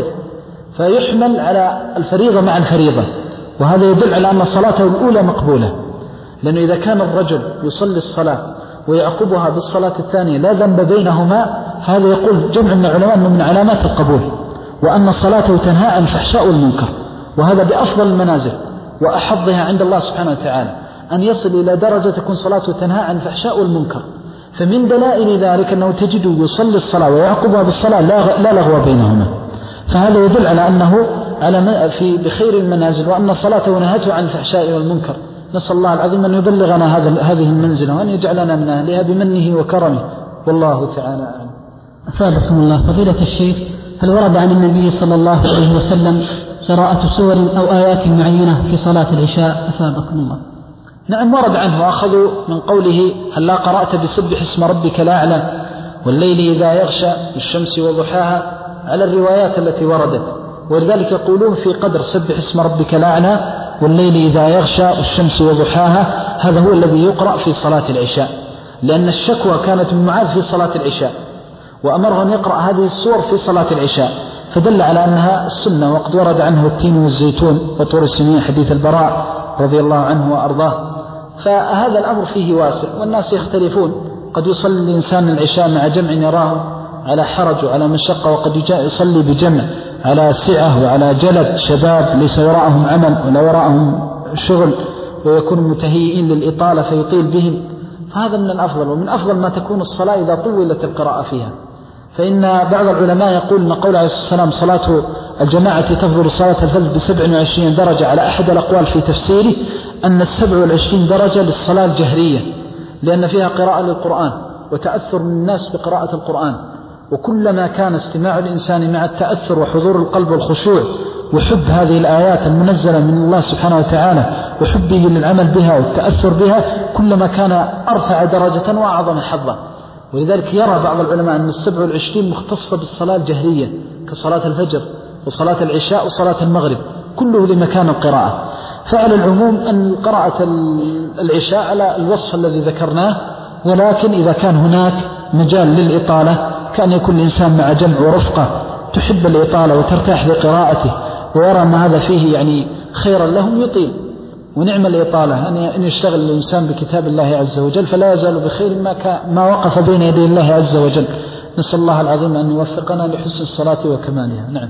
فيحمل على الفريضة مع الفريضة. وهذا يدل على أن صلاته الأولى مقبولة، لأنه إذا كان الرجل يصلي الصلاة ويعقبها بالصلاة الثانية لا ذنب بينهما، فهذا يقول جمع من العلماء أنه من علامات القبول، وأن صلاته تنهى عن الفحشاء والمنكر، وهذا بأفضل المنازل وأحظها عند الله سبحانه وتعالى، أن يصل إلى درجة تكون صلاته تنهى عن الفحشاء والمنكر. فمن دلائل ذلك أنه تجد يصلي الصلاة ويعقبها بالصلاة لا لغو بينهما، فهذا يدل على أنه على في بخير المنازل، وأن صلاته نهته عن الفحشاء والمنكر. نسأل الله العظيم أن يبلغنا هذا هذه المنزلة وأن يجعلنا من أهلها بمنه وكرمه، والله تعالى أعلم. أثابكم الله. فضيلة الشيخ، هل ورد عن النبي صلى الله عليه وسلم قراءة سور أو آيات معينة في صلاة العشاء؟ أثابكم الله. نعم ورد عنه، وأخذوا من قوله هل لا قرأت بسبح اسم ربك الأعلى والليل إذا يغشى والشمس وضحاها على الروايات التي وردت، ولذلك يقولون في قدر سبح اسم ربك الأعلى والليل إذا يغشى والشمس وضحاها هذا هو الذي يقرأ في صلاة العشاء، لأن الشكوى كانت من معاذ في صلاة العشاء وأمره أن يقرأ هذه السور في صلاة العشاء، فدل على أنها السنة. وقد ورد عنه التين والزيتون وطور السنين حديث البراء رضي الله عنه وأرضاه. فهذا الأمر فيه واسع، والناس يختلفون، قد يصلي الإنسان العشاء مع جمع يراه على حرج وعلى مشقة، وقد يصلي بجمع على سعة وعلى جلد شباب ليس وراءهم عمل ولا وراءهم شغل ويكون متهيئين للإطالة فيطيل بهم، فهذا من الأفضل. ومن أفضل ما تكون الصلاة إذا طولت القراءة فيها، فإن بعض العلماء يقول أن قول عليه الصلاة والسلام صلاة الجماعة تفضل صلاة الفجر بسبع وعشرين درجة، على أحد الأقوال في تفسيره أن السبع والعشرين درجة للصلاة الجهرية، لأن فيها قراءة للقرآن وتأثر من الناس بقراءة القرآن، وكلما كان استماع الإنسان مع التأثر وحضور القلب والخشوع وحب هذه الآيات المنزلة من الله سبحانه وتعالى وحبه للعمل بها والتأثر بها، كلما كان أرفع درجة وأعظم حظا. ولذلك يرى بعض العلماء أن السبع والعشرين مختصة بالصلاة الجهرية كصلاة الفجر وصلاة العشاء وصلاة المغرب، كله لمكان القراءة. فعلى العموم أن قراءة العشاء على الوصف الذي ذكرناه، ولكن إذا كان هناك مجال للإطالة كان يكون الإنسان مع جمع ورفقة تحب الإطالة وترتاح بقراءته ويرى أن هذا فيه يعني خيرا لهم يطيل، ونعم الإطالة أن يشتغل الإنسان بكتاب الله عز وجل، فلا يزال بخير ما, ما وقف بين يدي الله عز وجل. نسأل الله العظيم أن يوفقنا لحسن الصلاة وكمالها. نعم.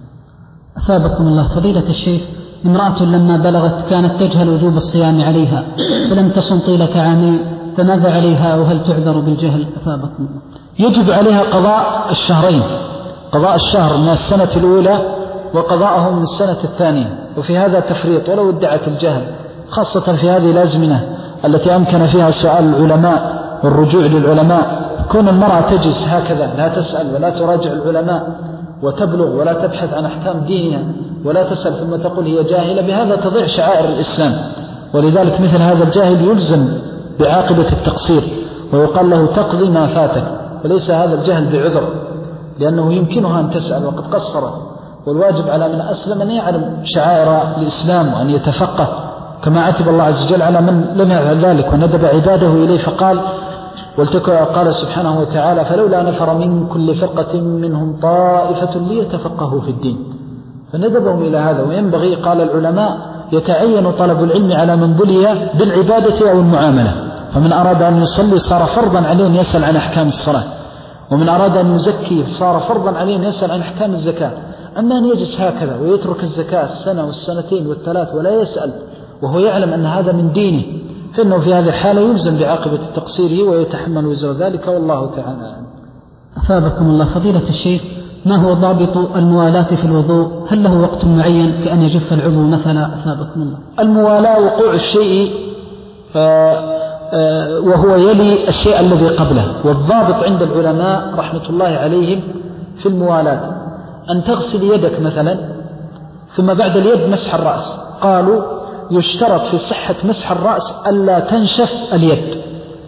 أثابكم الله. فضيلة الشيخ، امرأة لما بلغت كانت تجهل وجوب الصيام عليها فلم تصم طيلة عامين، فماذا عليها وهل تعذر بالجهل؟ أثابكم الله. يجب عليها قضاء الشهرين، قضاء الشهر من السنة الأولى وقضاءه من السنة الثانية، وفي هذا تفريط ولو ادعت الجهل، خاصة في هذه الأزمنة التي أمكن فيها سؤال العلماء والرجوع للعلماء. كون المرأة تجلس هكذا لا تسأل ولا تراجع العلماء وتبلغ ولا تبحث عن أحكام دينها ولا تسأل ثم تقول هي جاهلة، بهذا تضيع شعائر الإسلام. ولذلك مثل هذا الجاهل يلزم بعاقبة التقصير ويقال له تقضي ما فاتك، وليس هذا الجهل بعذر، لأنه يمكنها أن تسأل وقد قصرت. والواجب على من أسلم أن يعلم شعائر الإسلام وأن يتفقه، كما عتب الله عز وجل على من لم يفعل ذلك وندب عباده إليه، فقال قال سبحانه وتعالى فلولا نفر من كل فرقة منهم طائفة ليتفقهوا في الدين، فندبهم إلى هذا. وينبغي قال العلماء يتعين طلب العلم على من بلي بالعبادة أو المعاملة. فمن أراد أن يصلي صار فرضا عليه أن يسأل عن أحكام الصلاة، ومن أراد أن يزكي صار فرضا عليه أن يسأل عن أحكام الزكاة. أما أن يجلس هكذا ويترك الزكاة السنة والسنتين والثلاث ولا يسأل وهو يعلم أن هذا من دينه، فإنه في هذه الحالة يلزم بعاقبة تقصيره ويتحمل وزر ذلك، والله تعالى أعلم. أثابكم الله. فضيلة الشيخ، ما هو ضابط الموالاة في الوضوء؟ هل له وقت معين كأن يجف العضو مثلا؟ أثابكم الله. الموالاة وقوع الشيء وهو يلي الشيء الذي قبله، والضابط عند العلماء رحمة الله عليهم في الموالاة أن تغسل يدك مثلا ثم بعد اليد مسح الرأس. قالوا يشترط في صحة مسح الرأس ألا تنشف اليد،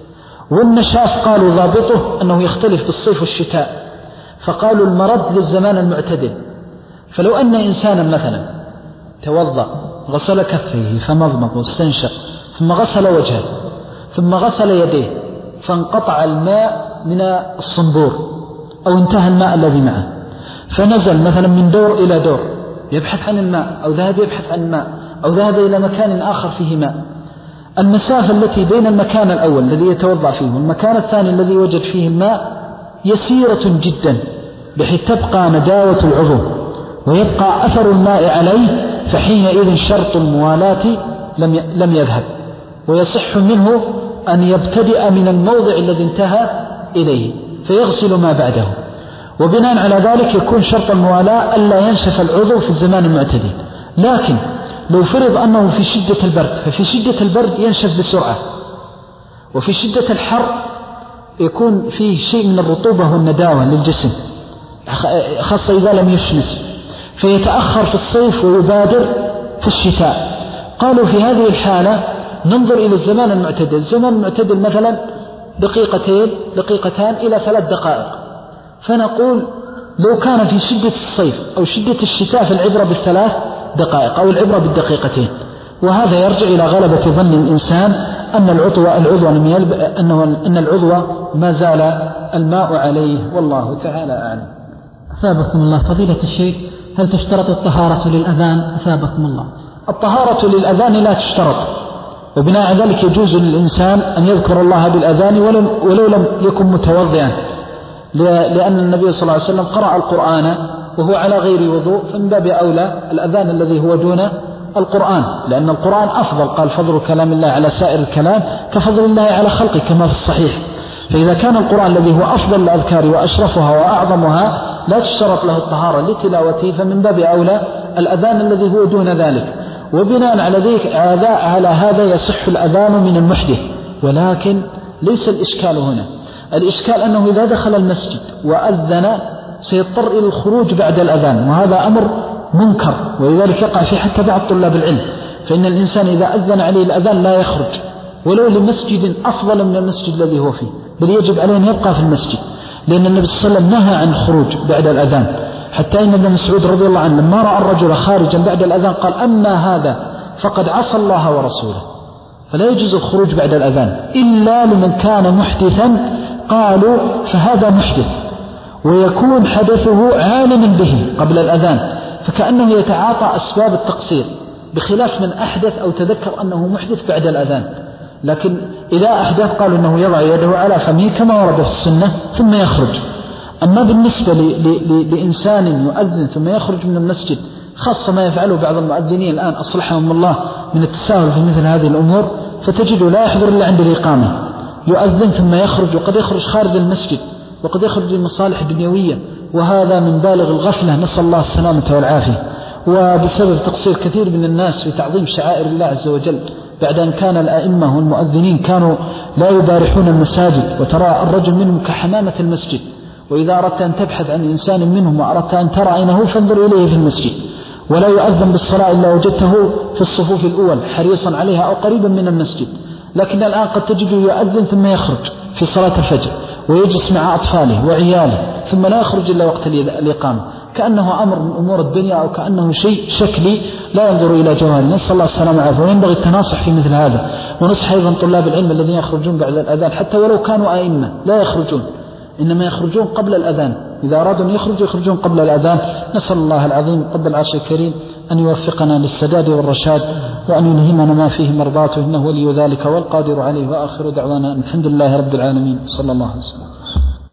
والنشاف قالوا ضابطه أنه يختلف بالصيف والشتاء، فقالوا المرد للزمان المعتدل. فلو أن إنسانا مثلا توضأ غسل كفيه فمضمض واستنشق ثم غسل وجهه ثم غسل يديه فانقطع الماء من الصنبور أو انتهى الماء الذي معه، فنزل مثلا من دور إلى دور يبحث عن الماء، أو ذهب يبحث عن الماء، أو ذهب إلى مكان آخر فيه ماء، المسافة التي بين المكان الأول الذي يتوضأ فيه والمكان الثاني الذي وجد فيه الماء يسيرة جدا، بحيث تبقى نداوة العضو ويبقى أثر الماء عليه، فحينئذ شرط الموالاة لم لم يذهب، ويصح منه أن يبتدئ من الموضع الذي انتهى إليه فيغسل ما بعده. وبناء على ذلك يكون شرط الموالاة ألا ينشف العضو في الزمان المعتدل. لكن لو فرض أنه في شدة البرد، ففي شدة البرد ينشف بسرعة، وفي شدة الحر يكون فيه شيء من الرطوبة والنداوة للجسم، خاصة إذا لم يشمس، فيتأخر في الصيف ويبادر في الشتاء. قالوا في هذه الحالة ننظر إلى الزمان المعتدل. الزمان المعتدل مثلا دقيقتين دقيقتان إلى ثلاث دقائق، فنقول لو كان في شدة الصيف أو شدة الشتاء فالعبرة بالثلاث دقائق أو العبرة بالدقيقتين. وهذا يرجع إلى غلبة ظن الإنسان أن العضو العضو أنه أن العضو ما زال الماء عليه، والله تعالى أعلم. أثابكم الله. فضيلة الشيخ، هل تشترط الطهارة للأذان؟ أثابكم الله. الطهارة للأذان لا تشترط، وبناء على ذلك يجوز للإنسان أن يذكر الله بالأذان ولو لم يكن متوضئا، لأن النبي صلى الله عليه وسلم قرأ القرآن وهو على غير وضوء، فمن باب أولى الأذان الذي هو دون القرآن، لأن القرآن أفضل. قال فضل كلام الله على سائر الكلام كفضل الله على خلقه كما في الصحيح. فإذا كان القرآن الذي هو أفضل الأذكار وأشرفها وأعظمها لا تشترط له الطهارة لتلاوته، فمن باب أولى الأذان الذي هو دون ذلك. وبناء على ذلك على هذا يصح الأذان من المحدث، ولكن ليس الإشكال هنا. الإشكال أنه إذا دخل المسجد وأذن سيضطر إلى الخروج بعد الأذان، وهذا أمر منكر، ولذلك يقع في حتى بعض طلاب العلم. فإن الإنسان إذا أذن عليه الأذان لا يخرج ولو لمسجد أفضل من المسجد الذي هو فيه، بل يجب عليه أن يبقى في المسجد، لأن النبي صلى الله عليه وسلم نهى عن الخروج بعد الأذان. حتى إن ابن مسعود رضي الله عنه لما رأى الرجل خارجا بعد الأذان قال أما هذا فقد عصى الله ورسوله. فلا يجوز الخروج بعد الأذان إلا لمن كان محدثا، قالوا فهذا محدث ويكون حدثه عالما به قبل الأذان، فكأنه يتعاطى أسباب التقصير، بخلاف من أحدث أو تذكر أنه محدث بعد الأذان. لكن إذا أحدث قالوا أنه يضع يده على فمه كما ورد في السنة ثم يخرج. أما بالنسبة لإنسان يؤذن ثم يخرج من المسجد، خاصة ما يفعله بعض المؤذنين الآن أصلحهم الله من التساهل في مثل هذه الأمور، فتجده لا يحضر إلا عند الإقامة، يؤذن ثم يخرج، وقد يخرج خارج المسجد، وقد يخرج لمصالح دنيوية، وهذا من بالغ الغفلة، نسأل الله السلامة والعافية. وبسبب تقصير كثير من الناس في تعظيم شعائر الله عز وجل، بعد أن كان الأئمة والمؤذنين كانوا لا يبارحون المساجد، وترى الرجل منهم كحمامة المسجد، وإذا أردت أن تبحث عن إنسان منهم وأردت أن ترى أينه فانظر إليه في المسجد، ولا يؤذن بالصلاة إلا وجدته في الصفوف الأول حريصا عليها أو قريبا من المسجد. لكن الآن قد تجده يؤذن ثم يخرج في صلاة الفجر ويجلس مع أطفاله وعياله، ثم لا يخرج إلا وقت الإقامة، كأنه أمر من أمور الدنيا أو كأنه شيء شكلي لا ينظر إلى جوهر. نسأل الله السلامة والعافية. وينبغي التناصح في مثل هذا، ونصح أيضا طلاب العلم الذين يخرجون بعد الأذان، حتى ولو كانوا أئمة لا يخرجون، إنما يخرجون قبل الأذان إذا أرادوا أن يخرجوا يخرجون قبل الأذان. نسأل الله العظيم رب العرش الكريم أن يوفقنا للسداد والرشاد وأن يلهمنا ما فيه مرضاته، إنه ولي ذلك والقادر عليه. وآخر دعوانا الحمد لله رب العالمين، صلى الله عليه وسلم.